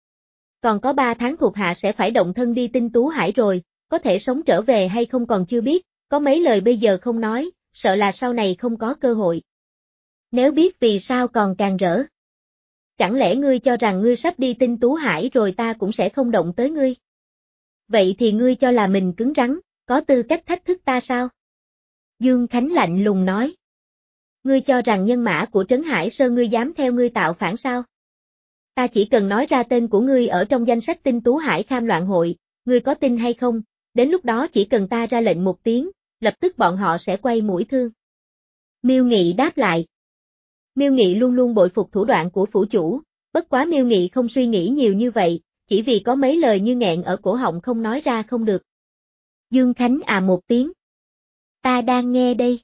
Còn có ba tháng thuộc hạ sẽ phải động thân đi Tinh Tú Hải rồi, có thể sống trở về hay không còn chưa biết, có mấy lời bây giờ không nói, sợ là sau này không có cơ hội. Nếu biết vì sao còn càng rỡ. Chẳng lẽ ngươi cho rằng ngươi sắp đi Tinh Tú Hải rồi ta cũng sẽ không động tới ngươi? Vậy thì ngươi cho là mình cứng rắn, có tư cách thách thức ta sao? Dương Khánh lạnh lùng nói. Ngươi cho rằng nhân mã của Trấn Hải Sơn ngươi dám theo ngươi tạo phản sao? Ta chỉ cần nói ra tên của ngươi ở trong danh sách Tinh Tú Hải Kham Loạn Hội, ngươi có tin hay không, đến lúc đó chỉ cần ta ra lệnh một tiếng, lập tức bọn họ sẽ quay mũi thương. Miêu Nghị đáp lại. Miêu Nghị luôn luôn bội phục thủ đoạn của phủ chủ, bất quá Miêu Nghị không suy nghĩ nhiều như vậy, chỉ vì có mấy lời như nghẹn ở cổ họng không nói ra không được. Dương Khánh à một tiếng. Ta đang nghe đây.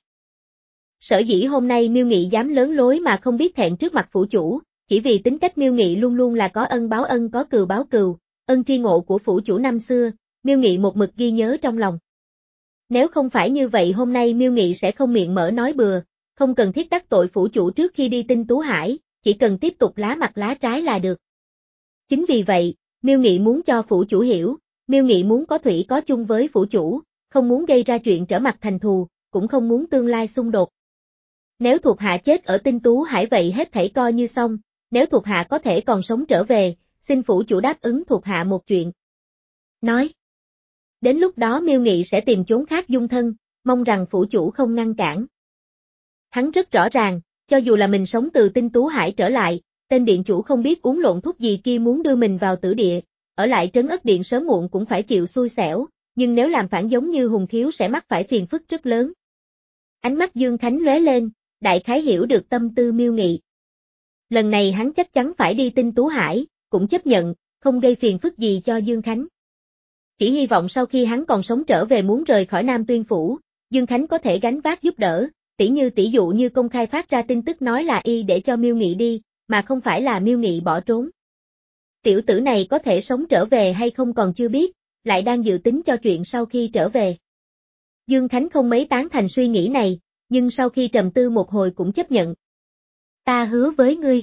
Sở dĩ hôm nay Miêu Nghị dám lớn lối mà không biết thẹn trước mặt phủ chủ, chỉ vì tính cách Miêu Nghị luôn luôn là có ân báo ân có cừu báo cừu, ân tri ngộ của phủ chủ năm xưa, Miêu Nghị một mực ghi nhớ trong lòng. Nếu không phải như vậy hôm nay Miêu Nghị sẽ không miệng mở nói bừa, không cần thiết đắc tội phủ chủ trước khi đi Tinh Tú Hải, chỉ cần tiếp tục lá mặt lá trái là được. Chính vì vậy, Miêu Nghị muốn cho phủ chủ hiểu, Miêu Nghị muốn có thủy có chung với phủ chủ, không muốn gây ra chuyện trở mặt thành thù, cũng không muốn tương lai xung đột. Nếu thuộc hạ chết ở Tinh Tú Hải vậy hết thảy coi như xong, nếu thuộc hạ có thể còn sống trở về, xin phủ chủ đáp ứng thuộc hạ một chuyện. Nói. Đến lúc đó Miêu Nghị sẽ tìm chốn khác dung thân, mong rằng phủ chủ không ngăn cản. Hắn rất rõ ràng, cho dù là mình sống từ Tinh Tú Hải trở lại, tên điện chủ không biết uống lộn thuốc gì kia muốn đưa mình vào tử địa, ở lại Trấn Ất Điện sớm muộn cũng phải chịu xui xẻo, nhưng nếu làm phản giống như Hùng Khiếu sẽ mắc phải phiền phức rất lớn. Ánh mắt Dương Khánh lóe lên, đại khái hiểu được tâm tư Miêu Nghị. Lần này hắn chắc chắn phải đi Tinh Tú Hải, cũng chấp nhận, không gây phiền phức gì cho Dương Khánh. Chỉ hy vọng sau khi hắn còn sống trở về muốn rời khỏi Nam Tuyên Phủ, Dương Khánh có thể gánh vác giúp đỡ, tỉ như tỉ dụ như công khai phát ra tin tức nói là y để cho Miêu Nghị đi, mà không phải là Miêu Nghị bỏ trốn. Tiểu tử này có thể sống trở về hay không còn chưa biết, lại đang dự tính cho chuyện sau khi trở về. Dương Khánh không mấy tán thành suy nghĩ này, nhưng sau khi trầm tư một hồi cũng chấp nhận. Ta hứa với ngươi.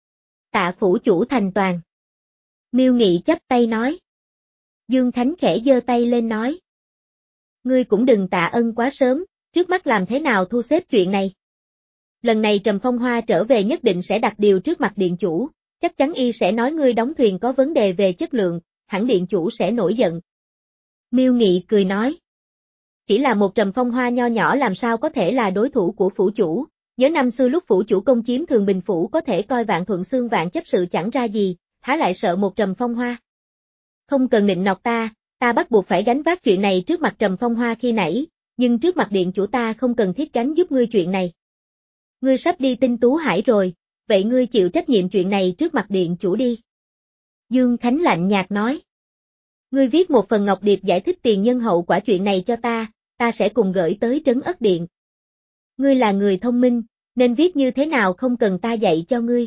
Tạ phủ chủ thành toàn. Miêu Nghị chắp tay nói. Dương Khánh khẽ giơ tay lên nói. Ngươi cũng đừng tạ ân quá sớm, trước mắt làm thế nào thu xếp chuyện này. Lần này Trầm Phong Hoa trở về nhất định sẽ đặt điều trước mặt điện chủ, chắc chắn y sẽ nói ngươi đóng thuyền có vấn đề về chất lượng, hẳn điện chủ sẽ nổi giận. Miêu Nghị cười nói. Chỉ là một Trầm Phong Hoa nho nhỏ làm sao có thể là đối thủ của phủ chủ, nhớ năm xưa lúc phủ chủ công chiếm Thường Bình Phủ có thể coi Vạn Thuận Xương Vạn chấp sự chẳng ra gì, há lại sợ một Trầm Phong Hoa. Không cần nịnh nọt ta, ta bắt buộc phải gánh vác chuyện này trước mặt Trầm Phong Hoa khi nãy, nhưng trước mặt điện chủ ta không cần thiết gánh giúp ngươi chuyện này. Ngươi sắp đi Tinh Tú Hải rồi, vậy ngươi chịu trách nhiệm chuyện này trước mặt điện chủ đi. Dương Khánh lạnh nhạt nói. Ngươi viết một phần ngọc điệp giải thích tiền nhân hậu quả chuyện này cho ta, ta sẽ cùng gửi tới Trấn Ất Điện. Ngươi là người thông minh, nên viết như thế nào không cần ta dạy cho ngươi.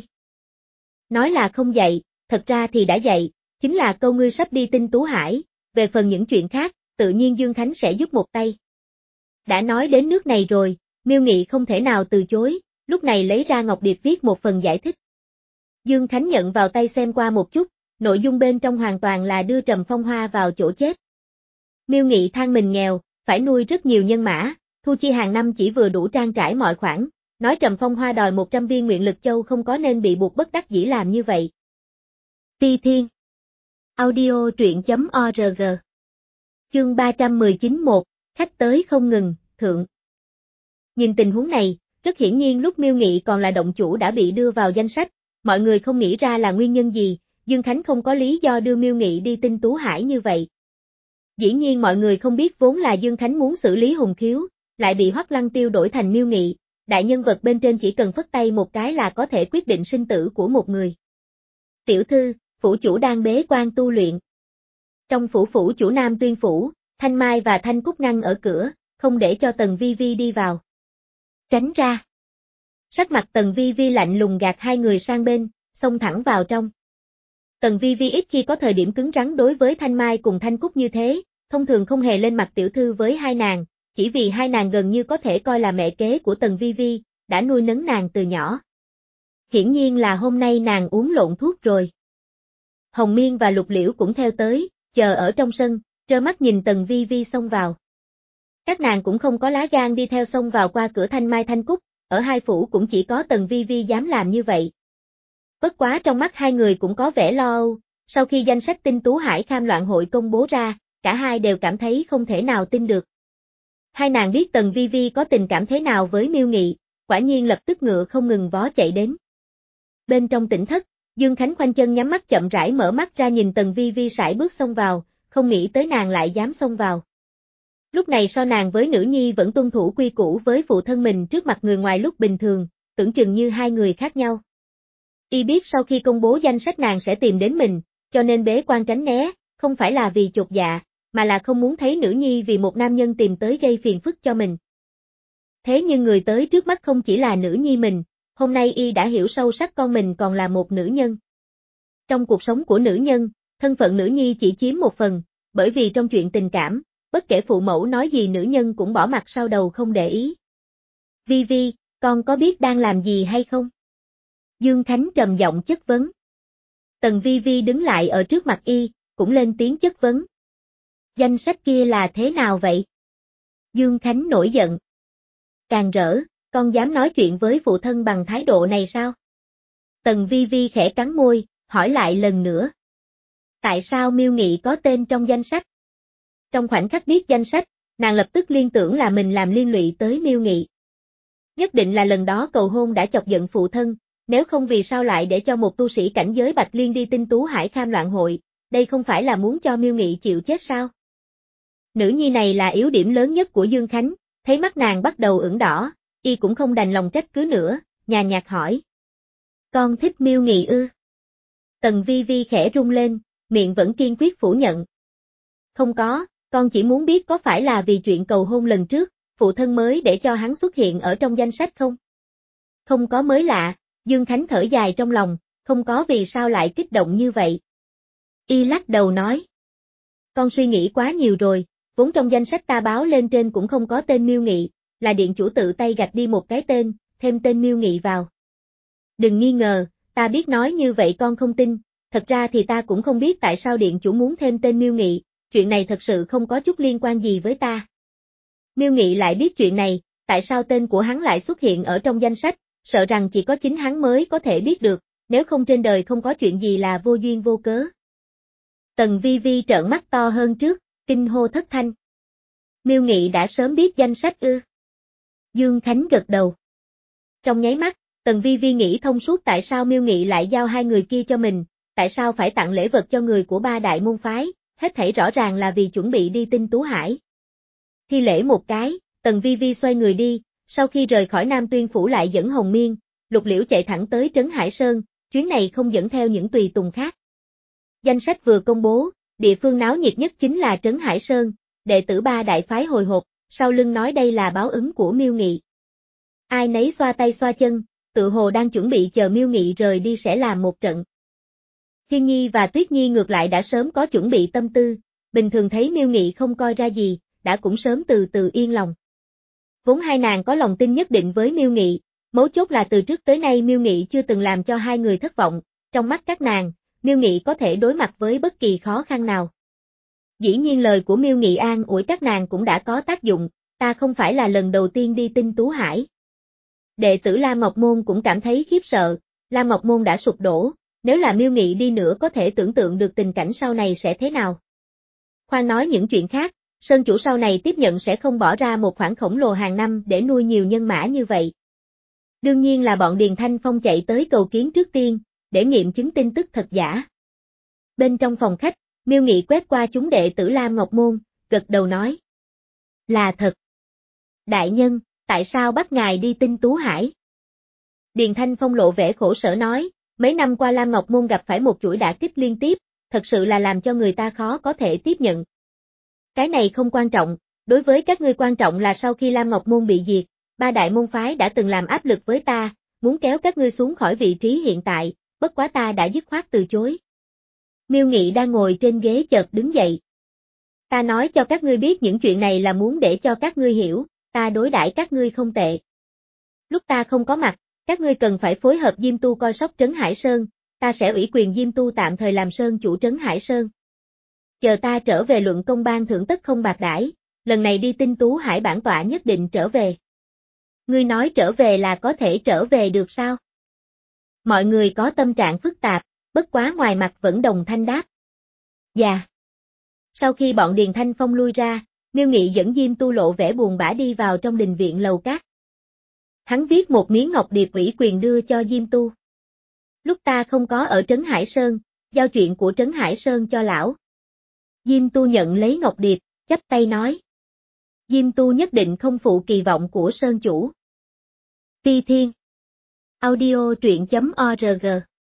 Nói là không dạy, thật ra thì đã dạy, chính là câu ngươi sắp đi Tinh Tú Hải, về phần những chuyện khác, tự nhiên Dương Khánh sẽ giúp một tay. Đã nói đến nước này rồi, Miêu Nghị không thể nào từ chối, lúc này lấy ra ngọc điệp viết một phần giải thích. Dương Khánh nhận vào tay xem qua một chút, nội dung bên trong hoàn toàn là đưa Trầm Phong Hoa vào chỗ chết. Miêu Nghị than mình nghèo, phải nuôi rất nhiều nhân mã, thu chi hàng năm chỉ vừa đủ trang trải mọi khoản, nói Trầm Phong Hoa đòi một trăm viên nguyện lực châu không có nên bị buộc bất đắc dĩ làm như vậy. Ti Thiên Audio truyện.org Chương ba trăm mười chín một, khách tới không ngừng, thượng. Nhìn tình huống này, rất hiển nhiên lúc Miêu Nghị còn là động chủ đã bị đưa vào danh sách, mọi người không nghĩ ra là nguyên nhân gì, Dương Khánh không có lý do đưa Miêu Nghị đi Tinh Tú Hải như vậy. Dĩ nhiên mọi người không biết vốn là Dương Khánh muốn xử lý Hùng Khiếu, lại bị Hoắc Lăng Tiêu đổi thành Miêu Nghị, đại nhân vật bên trên chỉ cần phất tay một cái là có thể quyết định sinh tử của một người. Tiểu thư, phủ chủ đang bế quan tu luyện. Trong phủ phủ chủ Nam Tuyên Phủ, Thanh Mai và Thanh Cúc ngăn ở cửa, không để cho Tần Vi Vi đi vào. Tránh ra. Sắc mặt Tần Vi Vi lạnh lùng gạt hai người sang bên, xông thẳng vào trong. Tần Vi Vi ít khi có thời điểm cứng rắn đối với Thanh Mai cùng Thanh Cúc như thế, thông thường không hề lên mặt tiểu thư với hai nàng, chỉ vì hai nàng gần như có thể coi là mẹ kế của Tần Vi Vi, đã nuôi nấng nàng từ nhỏ. Hiển nhiên là hôm nay nàng uống lộn thuốc rồi. Hồng Miên và Lục Liễu cũng theo tới, chờ ở trong sân, trơ mắt nhìn Tần Vi Vi xông vào. Các nàng cũng không có lá gan đi theo xông vào qua cửa Thanh Mai Thanh Cúc, ở hai phủ cũng chỉ có Tần Vi Vi dám làm như vậy. Bất quá trong mắt hai người cũng có vẻ lo âu, sau khi danh sách Tinh Tú Hải Kham Loạn Hội công bố ra, cả hai đều cảm thấy không thể nào tin được. Hai nàng biết Tần Vi Vi có tình cảm thế nào với Miêu Nghị, quả nhiên lập tức ngựa không ngừng vó chạy đến. Bên trong tỉnh thất, Dương Khánh khoanh chân nhắm mắt chậm rãi mở mắt ra nhìn Tần Vi Vi sải bước xông vào, không nghĩ tới nàng lại dám xông vào. Lúc này so nàng với nữ nhi vẫn tuân thủ quy củ với phụ thân mình trước mặt người ngoài lúc bình thường, tưởng chừng như hai người khác nhau. Y biết sau khi công bố danh sách nàng sẽ tìm đến mình, cho nên bế quan tránh né, không phải là vì chột dạ, mà là không muốn thấy nữ nhi vì một nam nhân tìm tới gây phiền phức cho mình. Thế nhưng người tới trước mắt không chỉ là nữ nhi mình, hôm nay Y đã hiểu sâu sắc con mình còn là một nữ nhân. Trong cuộc sống của nữ nhân, thân phận nữ nhi chỉ chiếm một phần, bởi vì trong chuyện tình cảm, bất kể phụ mẫu nói gì nữ nhân cũng bỏ mặt sau đầu không để ý. Vi Vi, con có biết đang làm gì hay không? Dương Khánh trầm giọng chất vấn. Tần Vi Vi đứng lại ở trước mặt Y, cũng lên tiếng chất vấn. Danh sách kia là thế nào vậy? Dương Khánh nổi giận. Càng rỡ, con dám nói chuyện với phụ thân bằng thái độ này sao? Tần Vi Vi khẽ cắn môi, hỏi lại lần nữa. Tại sao Miêu Nghị có tên trong danh sách? Trong khoảnh khắc biết danh sách, nàng lập tức liên tưởng là mình làm liên lụy tới Miêu Nghị. Nhất định là lần đó cầu hôn đã chọc giận phụ thân, nếu không vì sao lại để cho một tu sĩ cảnh giới Bạch Liên đi Tinh Tú Hải Kham Loạn Hội, đây không phải là muốn cho Miêu Nghị chịu chết sao? Nữ nhi này là yếu điểm lớn nhất của Dương Khánh, thấy mắt nàng bắt đầu ửng đỏ, Y cũng không đành lòng trách cứ nữa, nhàn nhạt hỏi. Con thích Miêu Nghị ư? Tần Vi Vi khẽ rung lên, miệng vẫn kiên quyết phủ nhận. Không có, con chỉ muốn biết có phải là vì chuyện cầu hôn lần trước, phụ thân mới để cho hắn xuất hiện ở trong danh sách không? Không có mới lạ, Dương Khánh thở dài trong lòng, không có vì sao lại kích động như vậy. Y lắc đầu nói. Con suy nghĩ quá nhiều rồi, vốn trong danh sách ta báo lên trên cũng không có tên Miêu Nghị, là điện chủ tự tay gạch đi một cái tên, thêm tên Miêu Nghị vào. Đừng nghi ngờ, ta biết nói như vậy con không tin, thật ra thì ta cũng không biết tại sao điện chủ muốn thêm tên Miêu Nghị, chuyện này thật sự không có chút liên quan gì với ta. Miêu Nghị lại biết chuyện này, tại sao tên của hắn lại xuất hiện ở trong danh sách, sợ rằng chỉ có chính hắn mới có thể biết được, nếu không trên đời không có chuyện gì là vô duyên vô cớ. Tần Vi Vi trợn mắt to hơn trước, kinh hô thất thanh. Miêu Nghị đã sớm biết danh sách ư? Dương Khánh gật đầu. Trong nháy mắt, Tần Vi Vi nghĩ thông suốt tại sao Miêu Nghị lại giao hai người kia cho mình, tại sao phải tặng lễ vật cho người của ba đại môn phái, hết thảy rõ ràng là vì chuẩn bị đi Tinh Tú Hải. Thi lễ một cái, Tần Vi Vi xoay người đi, sau khi rời khỏi Nam Tuyên Phủ lại dẫn Hồng Miên, Lục Liễu chạy thẳng tới Trấn Hải Sơn, chuyến này không dẫn theo những tùy tùng khác. Danh sách vừa công bố, địa phương náo nhiệt nhất chính là Trấn Hải Sơn, đệ tử ba đại phái hồi hộp, sau lưng nói đây là báo ứng của Miêu Nghị. Ai nấy xoa tay xoa chân, tự hồ đang chuẩn bị chờ Miêu Nghị rời đi sẽ làm một trận. Thiên Nhi và Tuyết Nhi ngược lại đã sớm có chuẩn bị tâm tư, bình thường thấy Miêu Nghị không coi ra gì, đã cũng sớm từ từ yên lòng. Vốn hai nàng có lòng tin nhất định với Miêu Nghị, mấu chốt là từ trước tới nay Miêu Nghị chưa từng làm cho hai người thất vọng, trong mắt các nàng, Miêu Nghị có thể đối mặt với bất kỳ khó khăn nào. Dĩ nhiên lời của Miêu Nghị an ủi các nàng cũng đã có tác dụng, ta không phải là lần đầu tiên đi Tinh Tú Hải. Đệ tử Lam Ngọc Môn cũng cảm thấy khiếp sợ, Lam Ngọc Môn đã sụp đổ, nếu là Miêu Nghị đi nữa có thể tưởng tượng được tình cảnh sau này sẽ thế nào. Khoan nói những chuyện khác, Sơn chủ sau này tiếp nhận sẽ không bỏ ra một khoản khổng lồ hàng năm để nuôi nhiều nhân mã như vậy. Đương nhiên là bọn Điền Thanh Phong chạy tới cầu kiến trước tiên, để nghiệm chứng tin tức thật giả. Bên trong phòng khách, Miêu Nghị quét qua chúng đệ tử Lam Ngọc Môn, gật đầu nói. Là thật. Đại nhân, tại sao bắt ngài đi Tinh Tú Hải? Điền Thanh Phong lộ vẻ khổ sở nói, mấy năm qua Lam Ngọc Môn gặp phải một chuỗi đả kích liên tiếp, thật sự là làm cho người ta khó có thể tiếp nhận. Cái này không quan trọng, đối với các ngươi quan trọng là sau khi Lam Ngọc Môn bị diệt, ba đại môn phái đã từng làm áp lực với ta, muốn kéo các ngươi xuống khỏi vị trí hiện tại, bất quá ta đã dứt khoát từ chối. Miêu Nghị đang ngồi trên ghế chợt đứng dậy. Ta nói cho các ngươi biết những chuyện này là muốn để cho các ngươi hiểu, ta đối đãi các ngươi không tệ. Lúc ta không có mặt, các ngươi cần phải phối hợp Diêm Tu coi sóc Trấn Hải Sơn, ta sẽ ủy quyền Diêm Tu tạm thời làm Sơn chủ Trấn Hải Sơn. Chờ ta trở về luận công ban thưởng tất không bạc đãi, lần này đi Tinh Tú Hải bản tọa nhất định trở về. Ngươi nói trở về là có thể trở về được sao? Mọi người có tâm trạng phức tạp, bất quá ngoài mặt vẫn đồng thanh đáp. Dạ. Sau khi bọn Điền Thanh Phong lui ra, Miêu Nghị dẫn Diêm Tu lộ vẻ buồn bã đi vào trong đình viện lầu cát. Hắn viết một miếng ngọc điệp ủy quyền đưa cho Diêm Tu. Lúc ta không có ở Trấn Hải Sơn, giao chuyện của Trấn Hải Sơn cho lão. Diêm Tu nhận lấy ngọc điệp, chắp tay nói. Diêm Tu nhất định không phụ kỳ vọng của Sơn chủ. Ti Thiên. Audio truyện chấm org.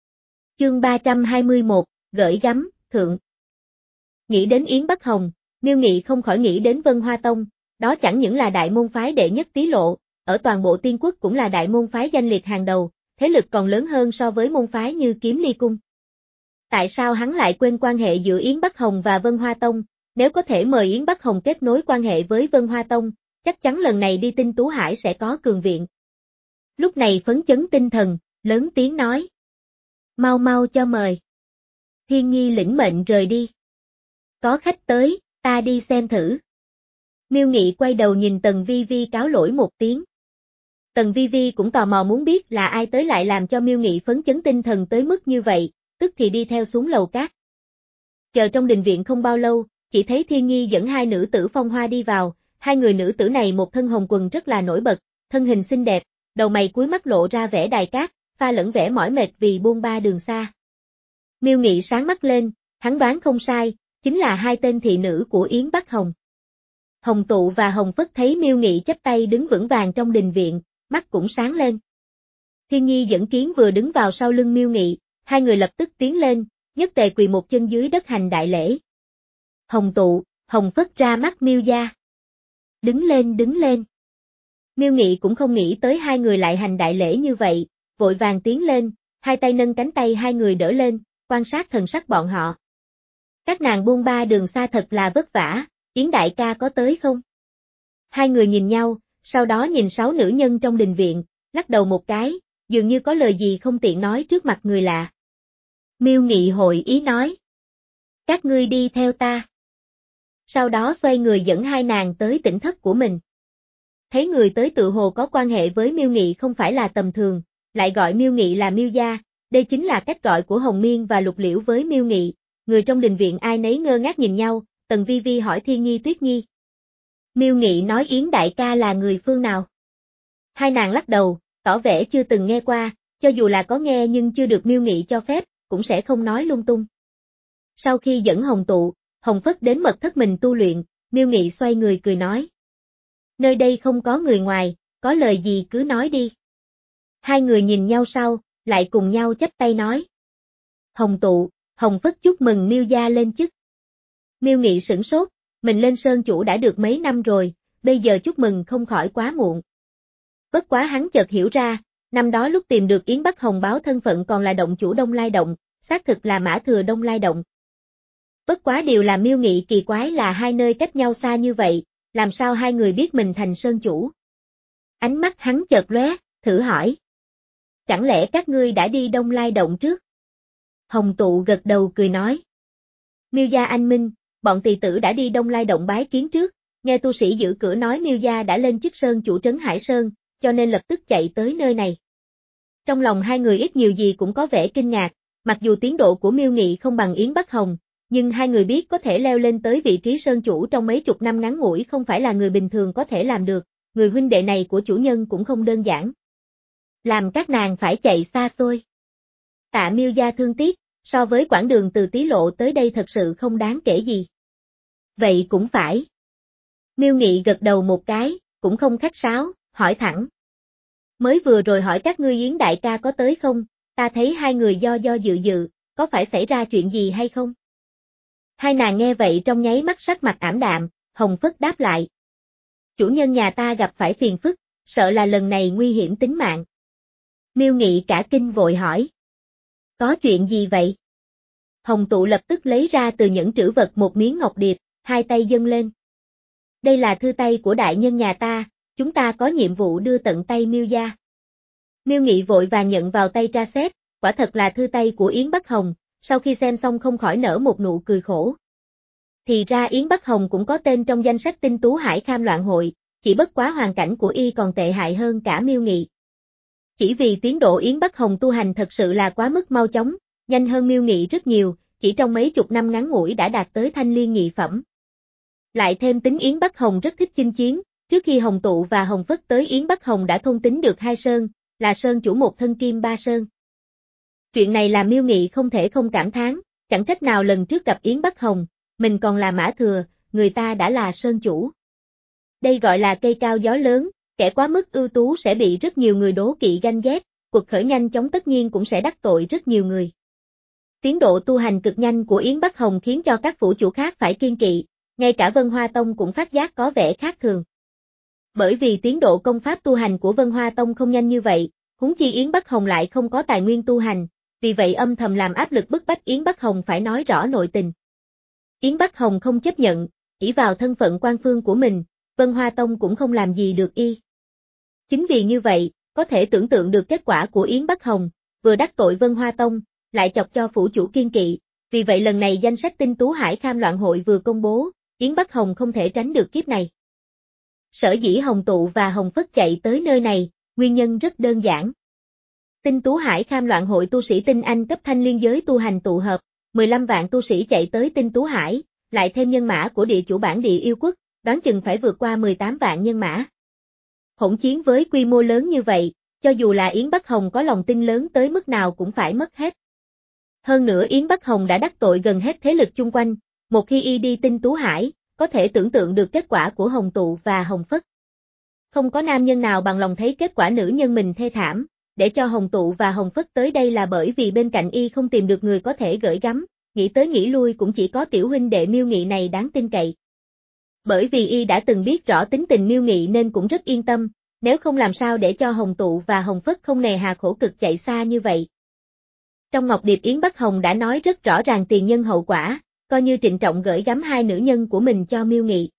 Chương ba trăm hai mươi mốt, gửi gắm, thượng. Nghĩ đến Yến Bắc Hồng, Miêu Nghị không khỏi nghĩ đến Vân Hoa Tông, đó chẳng những là đại môn phái đệ nhất Tý Lộ, ở toàn bộ Tiên Quốc cũng là đại môn phái danh liệt hàng đầu, thế lực còn lớn hơn so với môn phái như Kiếm Ly Cung. Tại sao hắn lại quên quan hệ giữa Yến Bắc Hồng và Vân Hoa Tông, nếu có thể mời Yến Bắc Hồng kết nối quan hệ với Vân Hoa Tông, chắc chắn lần này đi Tinh Tú Hải sẽ có cường viện. Lúc này phấn chấn tinh thần, lớn tiếng nói. Mau mau cho mời. Thiên Nhi lĩnh mệnh rời đi. Có khách tới, ta đi xem thử. Miêu Nghị quay đầu nhìn Tần Vi Vi cáo lỗi một tiếng. Tần Vi Vi cũng tò mò muốn biết là ai tới lại làm cho Miêu Nghị phấn chấn tinh thần tới mức như vậy, tức thì đi theo xuống lầu cát. Chờ trong đình viện không bao lâu, chỉ thấy Thiên Nhi dẫn hai nữ tử phong hoa đi vào, hai người nữ tử này một thân hồng quần rất là nổi bật, thân hình xinh đẹp, đầu mày cuối mắt lộ ra vẻ đài cát, pha lẫn vẻ mỏi mệt vì buôn ba đường xa. Miêu Nghị sáng mắt lên, hắn đoán không sai, chính là hai tên thị nữ của Yến Bắc Hồng. Hồng Tụ và Hồng Phất thấy Miêu Nghị chắp tay đứng vững vàng trong đình viện, mắt cũng sáng lên. Thiên Nhi dẫn Kiến vừa đứng vào sau lưng Miêu Nghị, hai người lập tức tiến lên, nhất tề quỳ một chân dưới đất hành đại lễ. Hồng Tụ, Hồng Phất ra mắt Miêu gia. Đứng lên đứng lên. Miêu Nghị cũng không nghĩ tới hai người lại hành đại lễ như vậy, vội vàng tiến lên, hai tay nâng cánh tay hai người đỡ lên, quan sát thần sắc bọn họ. Các nàng buôn ba đường xa thật là vất vả, Yến đại ca có tới không? Hai người nhìn nhau, sau đó nhìn sáu nữ nhân trong đình viện, lắc đầu một cái, dường như có lời gì không tiện nói trước mặt người lạ. Miêu Nghị hội ý nói. Các ngươi đi theo ta. Sau đó xoay người dẫn hai nàng tới tỉnh thất của mình. Thấy người tới tự hồ có quan hệ với Miêu Nghị không phải là tầm thường, lại gọi Miêu Nghị là Miêu gia, đây chính là cách gọi của Hồng Miên và Lục Liễu với Miêu Nghị. Người trong đình viện ai nấy ngơ ngác nhìn nhau, Tần Vi Vi hỏi Thiên Nhi Tuyết Nhi. Miêu Nghị nói Yến đại ca là người phương nào? Hai nàng lắc đầu, tỏ vẻ chưa từng nghe qua, cho dù là có nghe nhưng chưa được Miêu Nghị cho phép, cũng sẽ không nói lung tung. Sau khi dẫn Hồng Tụ, Hồng Phất đến mật thất mình tu luyện, Miêu Nghị xoay người cười nói. Nơi đây không có người ngoài, có lời gì cứ nói đi. Hai người nhìn nhau sau, lại cùng nhau chắp tay nói. Hồng Tụ, Hồng Phất chúc mừng Miêu gia lên chức. Miêu Nghị sửng sốt, mình lên sơn chủ đã được mấy năm rồi, bây giờ chúc mừng không khỏi quá muộn. Bất quá hắn chợt hiểu ra, năm đó lúc tìm được Yến Bắc Hồng báo thân phận còn là động chủ Đông Lai Động, xác thực là Mã Thừa Đông Lai Động. Bất quá điều làm Miêu Nghị kỳ quái là hai nơi cách nhau xa như vậy, làm sao hai người biết mình thành sơn chủ. Ánh mắt hắn chợt lóe, thử hỏi. Chẳng lẽ các ngươi đã đi Đông Lai Động trước? Hồng Tụ gật đầu cười nói. Miêu gia anh minh, bọn tỳ tử đã đi Đông Lai Động bái kiến trước, nghe tu sĩ giữ cửa nói Miêu gia đã lên chức sơn chủ trấn Hải Sơn, cho nên lập tức chạy tới nơi này. Trong lòng hai người ít nhiều gì cũng có vẻ kinh ngạc, mặc dù tiến độ của Miêu Nghị không bằng Yến Bắc Hồng, nhưng hai người biết có thể leo lên tới vị trí sơn chủ trong mấy chục năm ngắn ngủi không phải là người bình thường có thể làm được, người huynh đệ này của chủ nhân cũng không đơn giản. Làm các nàng phải chạy xa xôi. Tạ Miêu gia thương tiếc, so với quãng đường từ Tý Lộ tới đây thật sự không đáng kể gì. Vậy cũng phải. Miêu Nghị gật đầu một cái, cũng không khách sáo, hỏi thẳng. Mới vừa rồi hỏi các ngươi Yến đại ca có tới không, ta thấy hai người do do dự dự, có phải xảy ra chuyện gì hay không? Hai nàng nghe vậy trong nháy mắt sắc mặt ảm đạm, Hồng Phất đáp lại. Chủ nhân nhà ta gặp phải phiền phức, sợ là lần này nguy hiểm tính mạng. Miêu Nghị cả kinh vội hỏi. Có chuyện gì vậy? Hồng Tụ lập tức lấy ra từ những trữ vật một miếng ngọc điệp, hai tay dâng lên. Đây là thư tay của đại nhân nhà ta, chúng ta có nhiệm vụ đưa tận tay Miêu gia. Miêu Nghị vội vàng nhận vào tay tra xét, quả thật là thư tay của Yến Bắc Hồng, sau khi xem xong không khỏi nở một nụ cười khổ. Thì ra Yến Bắc Hồng cũng có tên trong danh sách Tinh Tú Hải Kham Loạn Hội, chỉ bất quá hoàn cảnh của y còn tệ hại hơn cả Miêu Nghị. Chỉ vì tiến độ Yến Bắc Hồng tu hành thật sự là quá mức mau chóng, nhanh hơn Miêu Nghị rất nhiều, chỉ trong mấy chục năm ngắn ngủi đã đạt tới thanh liên nhị phẩm. Lại thêm tính Yến Bắc Hồng rất thích chinh chiến, trước khi Hồng Tụ và Hồng Phất tới Yến Bắc Hồng đã thôn tính được hai sơn, là sơn chủ một thân kim ba sơn. Chuyện này làm Miêu Nghị không thể không cảm thán, chẳng trách nào lần trước gặp Yến Bắc Hồng, mình còn là mã thừa, người ta đã là sơn chủ. Đây gọi là cây cao gió lớn, kẻ quá mức ưu tú sẽ bị rất nhiều người đố kỵ ganh ghét, cuộc khởi nhanh chóng tất nhiên cũng sẽ đắc tội rất nhiều người. Tiến độ tu hành cực nhanh của Yến Bắc Hồng khiến cho các phủ chủ khác phải kiêng kỵ, ngay cả Vân Hoa Tông cũng phát giác có vẻ khác thường. Bởi vì tiến độ công pháp tu hành của Vân Hoa Tông không nhanh như vậy, huống chi Yến Bắc Hồng lại không có tài nguyên tu hành, vì vậy âm thầm làm áp lực bức bách Yến Bắc Hồng phải nói rõ nội tình. Yến Bắc Hồng không chấp nhận, ỷ vào thân phận quan phương của mình, Vân Hoa Tông cũng không làm gì được y. Chính vì như vậy, có thể tưởng tượng được kết quả của Yến Bắc Hồng, vừa đắc tội Vân Hoa Tông, lại chọc cho phủ chủ kiên kỵ, vì vậy lần này danh sách Tinh Tú Hải Kham Loạn Hội vừa công bố, Yến Bắc Hồng không thể tránh được kiếp này. Sở dĩ Hồng Tụ và Hồng Phất chạy tới nơi này, nguyên nhân rất đơn giản. Tinh Tú Hải Kham Loạn Hội tu sĩ tinh anh cấp thanh liên giới tu hành tụ hợp, mười lăm vạn tu sĩ chạy tới Tinh Tú Hải, lại thêm nhân mã của địa chủ bản địa yêu quốc, đoán chừng phải vượt qua mười tám vạn nhân mã. Hỗn chiến với quy mô lớn như vậy, cho dù là Yến Bắc Hồng có lòng tin lớn tới mức nào cũng phải mất hết. Hơn nữa Yến Bắc Hồng đã đắc tội gần hết thế lực chung quanh, một khi y đi Tinh Tú Hải, có thể tưởng tượng được kết quả của Hồng Tụ và Hồng Phất. Không có nam nhân nào bằng lòng thấy kết quả nữ nhân mình thê thảm, để cho Hồng Tụ và Hồng Phất tới đây là bởi vì bên cạnh y không tìm được người có thể gửi gắm, nghĩ tới nghĩ lui cũng chỉ có tiểu huynh đệ Miêu Nghị này đáng tin cậy. Bởi vì y đã từng biết rõ tính tình Miêu Nghị nên cũng rất yên tâm, nếu không làm sao để cho Hồng Tụ và Hồng Phất không nề hà khổ cực chạy xa như vậy. Trong Ngọc Điệp Yến Bắc Hồng đã nói rất rõ ràng tiền nhân hậu quả, coi như trịnh trọng gửi gắm hai nữ nhân của mình cho Miêu Nghị.